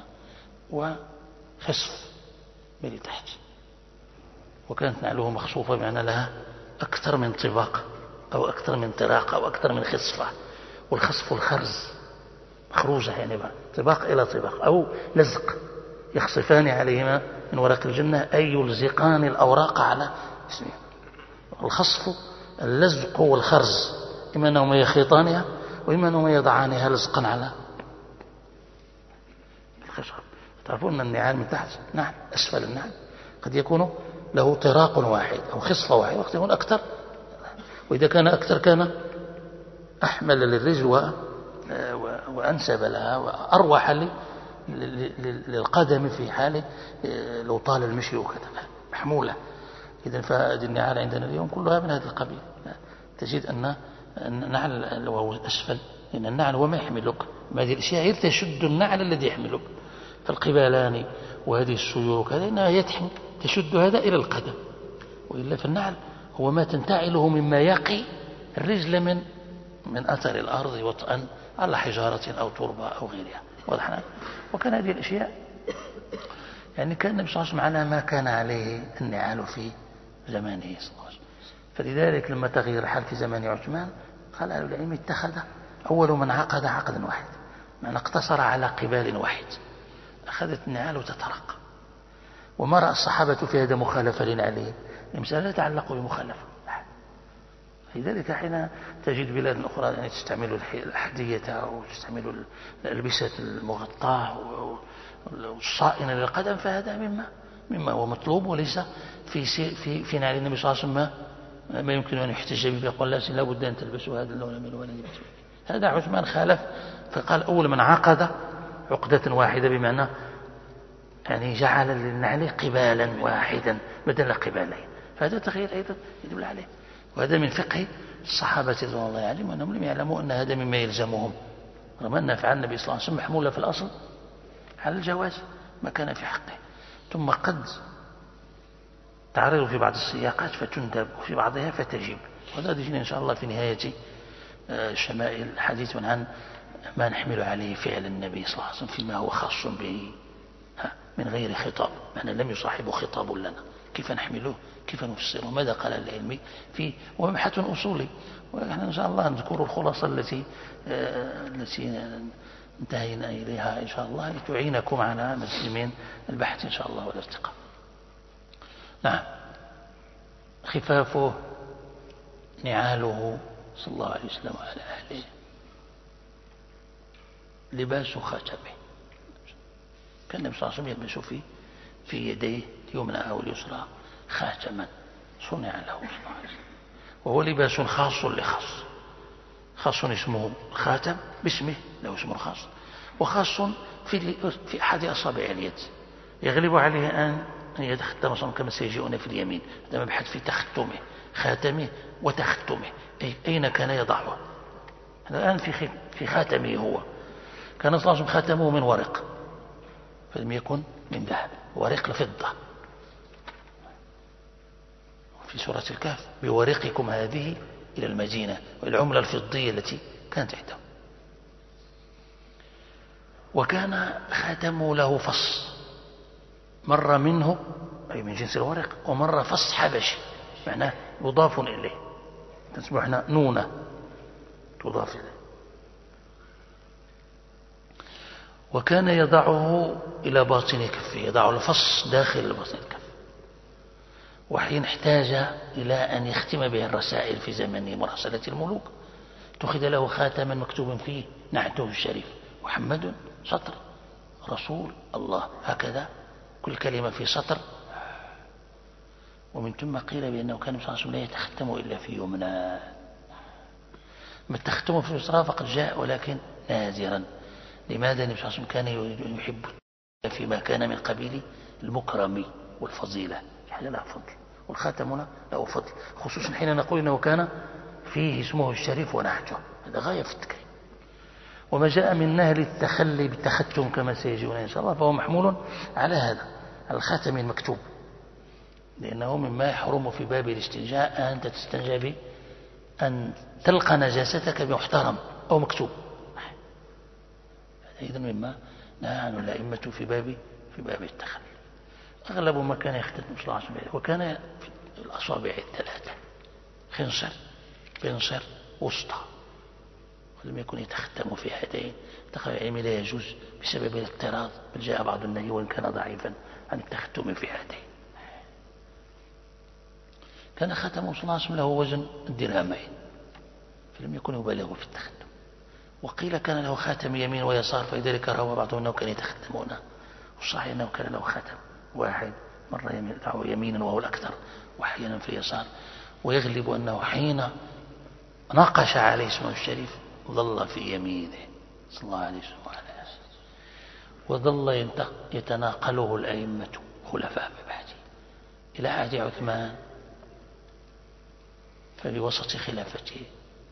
وخصف من تحت، وكانت نعله مخصوفة بمعنى لها أكثر من طباق أو أكثر من طراق أو أكثر من خصفة. والخصف الخرز مخروزة يعني طباق إلى طباق أو لزق يخصفان عليهما من ورق الجنة أي يلزقان الأوراق على اسمه. الخصف اللزق والخرز، إما أنهما يخيطانها وإما أنهما يضعانها لزقا على الخشب. تعرفون أن النعال من تحت نعل أسفل النعل قد يكون له طراق واحد أو خصفة واحد، وقت يكون أكثر، وإذا كان أكثر كان أحمل للرجل وأنسب لها وأروح للقدم في حال لو طال المشي وكذا محمولة. إذن فهذه النعال عندنا اليوم كلها من هذا القبيل. تجد أن النعل وهو أسفل، لأن النعل هو ما يحملك، ما هذه الأشياء تشد النعل الذي يحملك. فالقبالان وهذه السيوك هذه إنها تشد هذا إلى القدم، وإلا فالنعل هو ما تنتعله مما يقي الرجل من أثر الأرض وطئا على حجارة أو تربة أو غيرها. واضح. وكان هذه الأشياء يعني كان النبي صلى الله عليه وسلم على ما كان عليه النعال في زمانه صلى الله عليه وسلم. فلذلك لما تغير الحال في زمان عثمان قال أهل العلم اتخذ أول من عقد عقدا واحد، معنى اقتصر على قبال واحد، أخذت النعال وتترقى. وما رأى الصحابة في هذا مخالفة لنعلهم، المسألة لا تتعلق بمخالفة. لذلك حين تجد بلاد أخرى يعني تستعمل الأحذية أو تستعمل الألبسة المغطاة والصائنة للقدم، فهذا مما هو مطلوب، وليس في نعل النبي صلى الله عليه وسلم ما يمكن أن يحتج به يقول لا بد أن تلبسوا هذا اللون من ولا يلبسوا. هذا عثمان خالف، فقال أول من عقد عقدة واحدة، بمعنى يعني جعل للنعل قبالا واحدا بدل قبالين. فهذا تغيير أيضا يدل عليه، وهذا من فقه الصحابة رضوان الله عليهم أنهم لم يعلموا أن هذا مما يلزمهم، رغم أن فعل النبي صلى الله عليه وسلم محمولة في الأصل على الجواز ما كان في حقه، ثم قد تعرض في بعض السياقات فتندب وفي بعضها فتجب. وهذا يجينا إن شاء الله في نهاية شمائل حديث عن ما نحمل عليه فعل النبي صلى الله عليه وسلم فيما هو خاص به من غير خطاب، معنى لم يصاحبه خطاب لنا، كيف نحمله، كيف نفسره، ماذا قال العلمي فيه، ومبحث أصولي. ونحن إن شاء الله نذكر الخلاصة التي انتهينا إليها إن شاء الله لتعينكم على مسلمين البحث إن شاء الله والارتقاء. نعم. خفافه نعاله صلى الله عليه وسلم وعلى أهله لباس خاتمه. كان النبي صلى الله عليه وسلم يلبس في يديه اليمنى أو اليسرى خاتما صنع له صلى الله عليه وسلم، وهو لباس خاص لخاص، خاص اسمه خاتم باسمه له اسم خاص، وخاص في أحد أصابع اليد يغلب عليه أن يتختم كما سيجيئون في اليمين. هذا مبحث في تختمه، خاتمه وتختمه، أين كان يضعه. الآن في خاتمه هو كان صلى الله عليه وسلم خاتمه من ورق، فلم يكن من ذهب، ورق الفضة. في سورة الكهف بورقكم هذه إلى المدينة، والعملة الفضية التي كانت عنده. وكان خاتمه له فص، مرة منه أي من جنس الورق، ومرة فص حبشي معناه مضاف إليه، تصبحنا نونة تضاف إليه. وكان يضعه إلى باطن كفه، يضع الفص داخل باطن الكف. وحين احتاج إلى أن يختم به الرسائل في زمن مراسلة الملوك اتخذ له خاتما مكتوب فيه نعته الشريف: محمد سطر، رسول الله، هكذا كل كلمة في سطر. ومن ثم قيل بأنه كان صلى الله عليه وسلم لا يتختم إلا في يمنى. ما التختم في اليسرى فقد جاء ولكن نادرا. لماذا النبي صلى الله عليه وسلم كان يحب فيما كان من قبيل المكرم والفضيلة، هذا له فضل، والخاتم هنا له فضل، خصوصا حين نقول إنه كان فيه اسمه الشريف ونعته، هذا غاية في التكريم. وما جاء من نهل التخلي بالتختم كما سيجينا إن شاء الله فهو محمول على هذا، على الخاتم المكتوب، لأنه مما يحرم في باب الاستنجاء أنت تستنجى به أن تلقى نجاستك بمحترم أو مكتوب. إذا مما نهى عنه الأئمة في باب التخلي. أغلب ما كان يختتم صلى الله عليه وسلم، وكان في الأصابع الثلاثة: خنصر، بنصر، وسطى، ولم يكن يتختم في هاتين. تقريبا العلم لا يجوز بسبب الاضطراد، بل جاء بعض النهي وإن كان ضعيفا عن التختم في هاتين. كان ختمه صلى الله عليه وسلم له وزن الدرهمين، فلم يكن يبالغ في التختم. وقيل كان له خاتم يمين ويسار، فلذلك روى بعضهم أنه كان يتختمونه، والصحيح أنه كان له خاتم واحد، مرة يمينا وهو الأكثر، وأحيانا في يسار. ويغلب أنه حين ناقش عليه اسمه الشريف ظل في يمينه صلى الله عليه وسلم، وظل يتناقله الأئمة خلفاء من بعده إلى عهد عثمان. فبوسط خلافته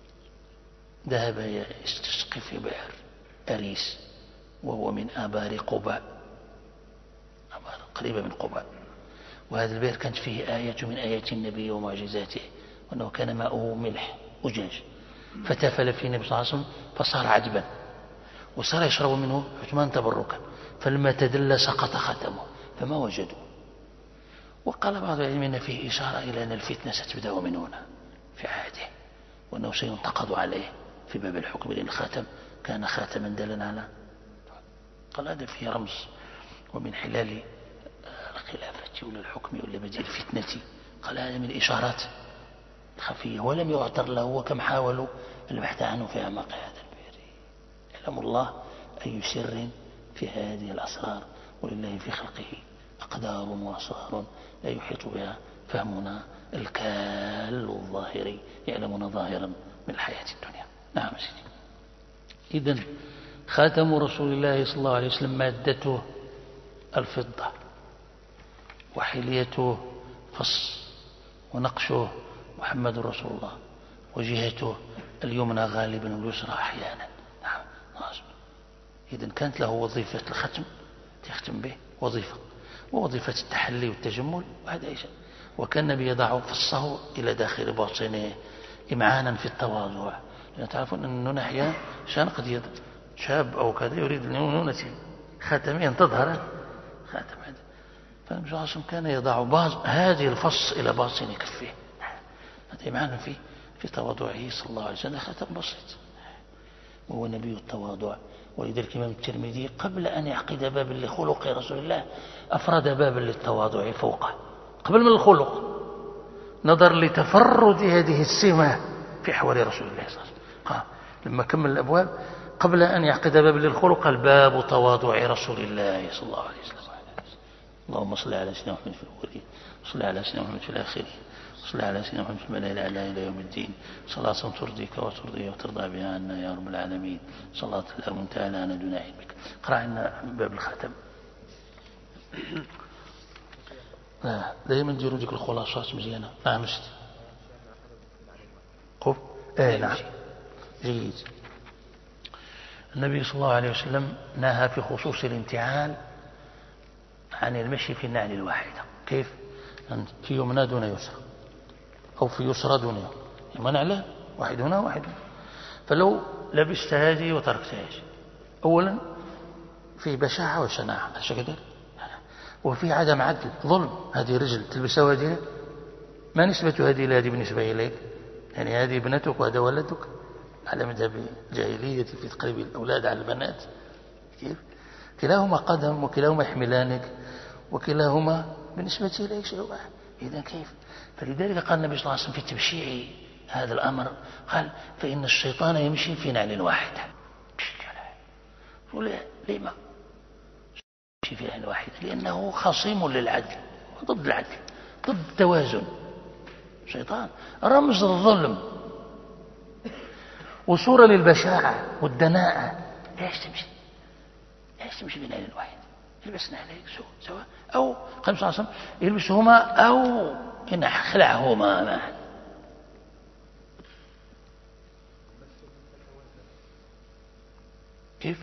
ذهب يستسقي في بئر أريس، وهو من آبار قباء، قريبة من قباء. وهذا البئر كانت فيه آية من آيات النبي ومعجزاته، وأنه كان ماؤه ملح أجاج، فتافل فيه النبي صلى الله عليه وسلم فصار عذبا، وصار يشرب منه عثمان تبركا، فلما تدلى سقط ختمه فما وجدوا. وقال بعض العلم أن فيه إشارة إلى أن الفتنة ستبدأ من هنا في عهده، وأنه سينتقض عليه في باب الحكم، لأن الخاتم كان خاتما دالا على. قال هذا فيه رمز ومن حلال الخلافة ولا الحكم ولا بديل الفتنة. قال هذا من الإشارات الخفية، ولم يعتر له، وكم حاولوا البحث عنه في أعماق هذا البئر. يعلم الله أي سر في هذه الأسرار، ولله في خلقه أقدار وأسرار لا يحيط بها فهمنا الكال الظاهري، يعلمون ظاهرا من الحياة الدنيا. نعم سيدي. إذن خاتم رسول الله صلى الله عليه وسلم مادته الفضة، وحليته فص، ونقشه محمد رسول الله، وجهته اليمنى غالبا واليسرى أحيانا. نعم. إذن كانت له وظيفة الختم تختم به وظيفة، ووظيفة التحلي والتجمل، وهذا إيش. وكان النبي يضع فصه إلى داخل باطنه إمعانا في التواضع، لأن تعرفون أن نحيا شان قد شاب أو كذا يريد أن خاتميا تظهر خاتم هذا، فالنبي صلى الله عليه وسلم كان يضع هذه الفص إلى باطن كفه، هذا إمعانا في تواضعه صلى الله عليه وسلم. خاتم بسيط، وهو نبي التواضع. ولذلك الإمام الترمذي قبل أن يعقد بابا لخلق رسول الله أفرد بابا للتواضع فوقه قبل من الخلق، نظر لتفرد هذه السمة في حوار رسول الله صلى الله عليه وسلم. لما كمل الأبواب قبل أن يعقد باب للخلق قال باب تواضع رسول الله صلى الله عليه وسلم. اللهم صل على سيدنا محمد في الأولين، صل على سيدنا محمد في الآخرين، صل على سيدنا محمد في الملائكة الأعلى إلى يوم الدين، صلاة ترضيك وترضي وترضى بها عنا يا رب العالمين، صلاة لا منتهى لنا دون علمك. اقرأ عنا باب الختم. دائما نديروا ديك الخلاصات مزيانة. نعم سيدي. قف. نعم جيد. النبي صلى الله عليه وسلم نهى في خصوص الانتعال عن المشي في النعل الواحدة. كيف؟ في يمنى دون يسرى، أو في يسرى دون يمنى، يما نعلة واحد هنا واحد هنا. فلو لبست هذه وتركت هذه، أولا في بشاعة وشناعة هكذا، وفي عدم عدل ظلم. هذه رجل تلبسها وهذه، ما نسبة هذه لهذه بالنسبة إليك؟ يعني هذه ابنتك وهذا ولدك، على مذهب الجاهلية في تقريب الأولاد على البنات. كيف؟ كلاهما قدم وكلاهما يحملانك وكلاهما بالنسبة إليك شيء واحد. إذن كيف؟ فلذلك قال النبي صلى الله عليه وسلم في تبشيع هذا الأمر، قال فإن الشيطان يمشي في نعل واحدة. لما يمشي في نعل واحدة؟ لأنه خصيم للعدل، ضد العدل، ضد التوازن. الشيطان رمز الظلم وصورة للبشاعة والدناءة. ليش تمشي بين نعل واحد؟ يلبسنا عليك سواء، أو قال صلى الله عليه وسلم يلبسهما أو إن خلعهما معا. كيف؟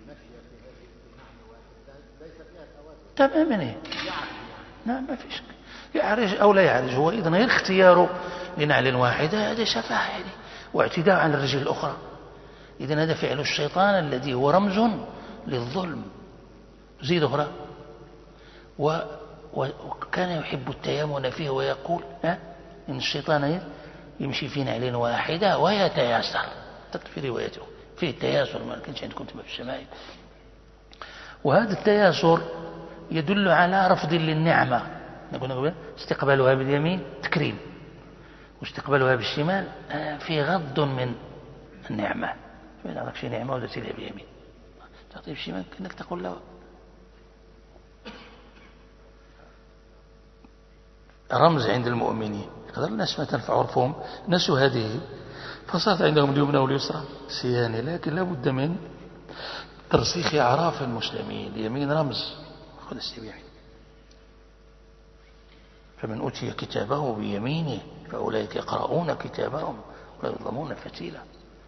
تماما. نعم ما فيش يعرج أو لا يعرج، هو إذن غير اختياره لنعل واحدة، هذا شفاعة يعني واعتداء على الرجل الأخرى. إذن هذا فعل الشيطان الذي هو رمز للظلم. زيد أخرى. وكان يحب التيامن فيه ويقول إن الشيطان يمشي في نعل واحدة ويتياسر. في روايته فيه التياسر، ما كانش عندكم في الشمائل. وهذا التياسر يدل على رفض للنعمة. نقول استقبالها باليمين تكريم، واستقبالها بالشمال في غض من النعمة. فإذا عندك شيء نعمة ودرت لها باليمين تعطيه بالشمال كأنك تقول له. رمز عند المؤمنين. يقدر الناس ما تنفع عرفهم، نسوا هذه فصارت عندهم اليمنى واليسرى سيانة. لكن لا بد من ترسيخ أعراف المسلمين. اليمين رمز، خذ السبيعي. فمن أوتي كتابه بيمينه فأولئك يقرؤون كتابهم ولا يظلمون فتيلا.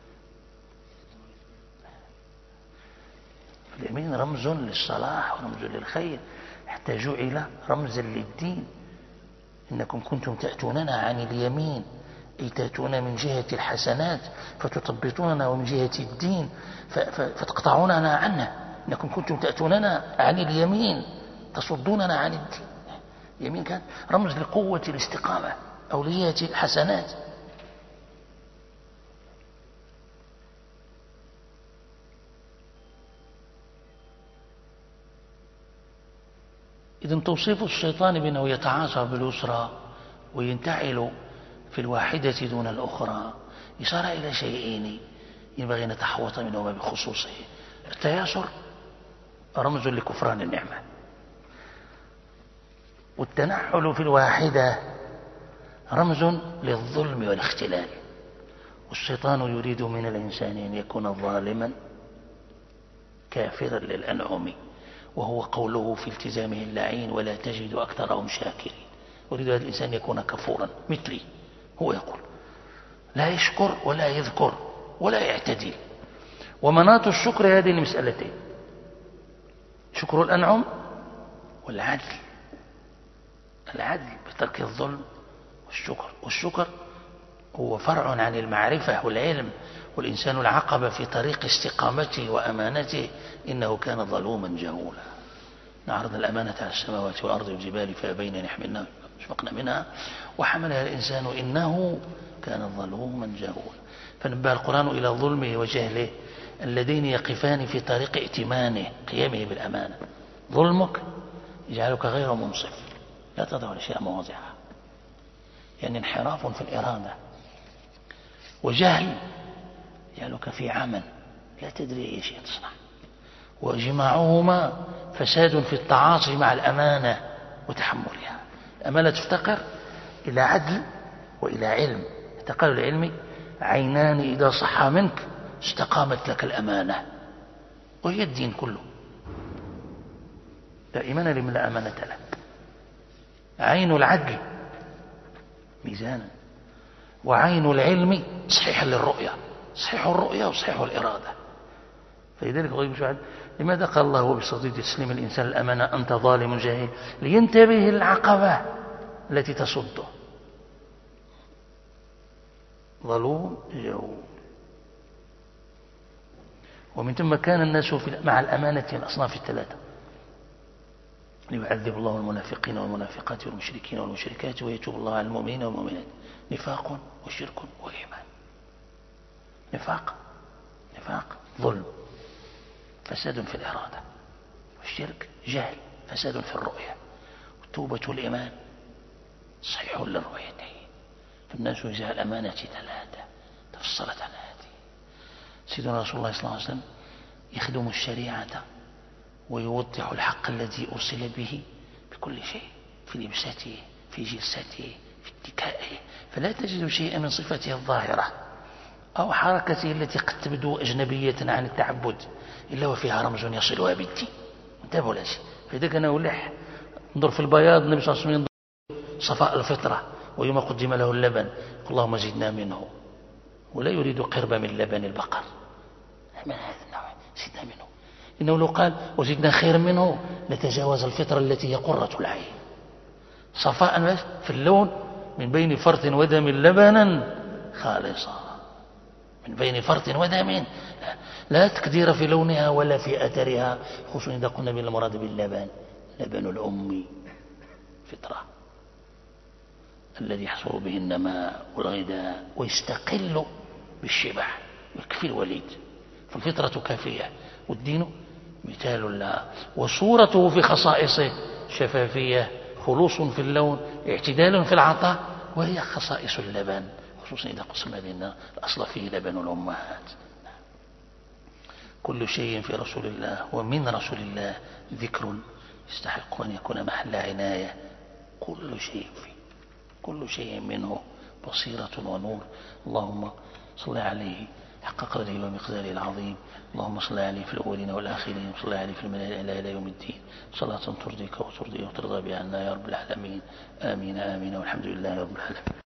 اليمين رمز للصلاح ورمز للخير، حتى جعل رمزا للدين. إنكم كنتم تأتوننا عن اليمين، أي تأتون من جهة الحسنات فتثبطوننا، ومن جهة الدين فتقطعوننا عنه. إنكم كنتم تأتوننا عن اليمين تصدوننا عن الدين. اليمين كان رمز لقوة الاستقامة أو لجهة الحسنات. إذن توصيف الشيطان بأنه يتعاصى باليسرى وينتعل في الواحدة دون الأخرى إشارة إلى شيئين ينبغي أن نتحوط منهما بخصوصه. التياسر رمز لكفران النعمة، والتنحل في الواحدة رمز للظلم والاختلال. والشيطان يريد من الإنسان أن يكون ظالما كافرا للأنعم، وهو قوله في التزامه اللعين ولا تجد أكثرهم شاكرين. يريد هذا الإنسان يكون كفورا مثلي. هو يقول لا يشكر ولا يذكر ولا يعتدل. ومناط الشكر هذه المسألتين: شكر الأنعم والعدل. العدل بترك الظلم والشكر هو فرع عن المعرفة والعلم. والإنسان العقبة في طريق استقامته وأمانته إنه كان ظلوما جهولا. نعرض الأمانة على السماوات والأرض والجبال فأبين أن يحملنها واشفقن منها وحملها الإنسان إنه كان ظلوما جهولا. فنبه القرآن إلى ظلمه وجهله اللذين يقفان في طريق ائتمانه قيامه بالأمانة. ظلمك يجعلك غير منصف، لا تضع الأشياء مواضعها، يعني انحراف في الإرادة. وجهل يجعلك في عمى، لا تدري أي شيء تصنع. وإجماعهما فساد في التعاطي مع الأمانة وتحملها. الأمانة تفتقر إلى عدل وإلى علم. تقال العلم عينان إذا صح منك استقامت لك الأمانة، وهي الدين كله. لا إيمان لمن لا أمانة له. عين العدل ميزانا، وعين العلم صحيحا للرؤية، صحيح الرؤية وصحيح الإرادة. فلذلك لماذا قال الله وبصديد تسليم الإنسان الأمانة أنت ظالم جاهل؟ لينتبه العقبة التي تصده. ظلوم جهول. ومن ثم كان الناس مع الأمانة الأصناف الثلاثة: ليعذب الله المنافقين والمنافقات والمشركين والمشركات ويتوب الله على المؤمنين والمؤمنات. نفاق وشرك وإيمان. نفاق ظلم، فساد في الإرادة. والشرك جهل، فساد في الرؤية. والتوبة والإيمان صحيح للرؤيتين. فالناس وجه الأمانة ثلاثة تفصلت عن هذه. سيدنا رسول الله صلى الله عليه وسلم يخدم الشريعة ويوضح الحق الذي أرسل به بكل شيء، في لبسته، في جلسته، في اتكائه. فلا تجد شيئا من صفته الظاهرة أو حركته التي قد تبدو أجنبية عن التعبد إلا وفيها رمز يصلها بالدين. انتبهوا لا شيء. فإذا كان يلح انظر في البياض، النبي صلى الله عليه وسلم ينظر صفاء الفطرة، ويوم قدم له اللبن اللهم زدنا منه، ولا يريد قرب من لبن البقر. من هذا النوع زدنا منه. إنه لو قال وزدنا خير منه لتجاوز الفطرة التي هي قرة العين. صفاء في اللون من بين فرث ودم لبنا خالصا، من بين فرث ودم، لا تكدير في لونها ولا في أثرها، خصوصا إذا قلنا بالمراد باللبن لبن الأم فطرة الذي يحصل به النماء والغذاء ويستقل بالشبع ويكفي الوليد. فالفطرة كافية، والدين مثال لها. وصورته في خصائصه شفافية، خلوص في اللون، اعتدال في العطاء، وهي خصائص اللبن، خصوصا إذا قسم بين الأصل فيه لبن الأمهات. كل شيء في رسول الله ومن رسول الله ذكر يستحق أن يكون محل عناية. كل شيء منه بصيرة ونور. اللهم صل عليه حق قدره ومقداره العظيم. اللهم صل عليه في الأولين والآخرين، وصل عليه في الملائكة إلى يوم الدين، صلاة ترضيك وترضي وترضى بها عنا يا رب العالمين. آمين آمين، والحمد لله رب العالمين.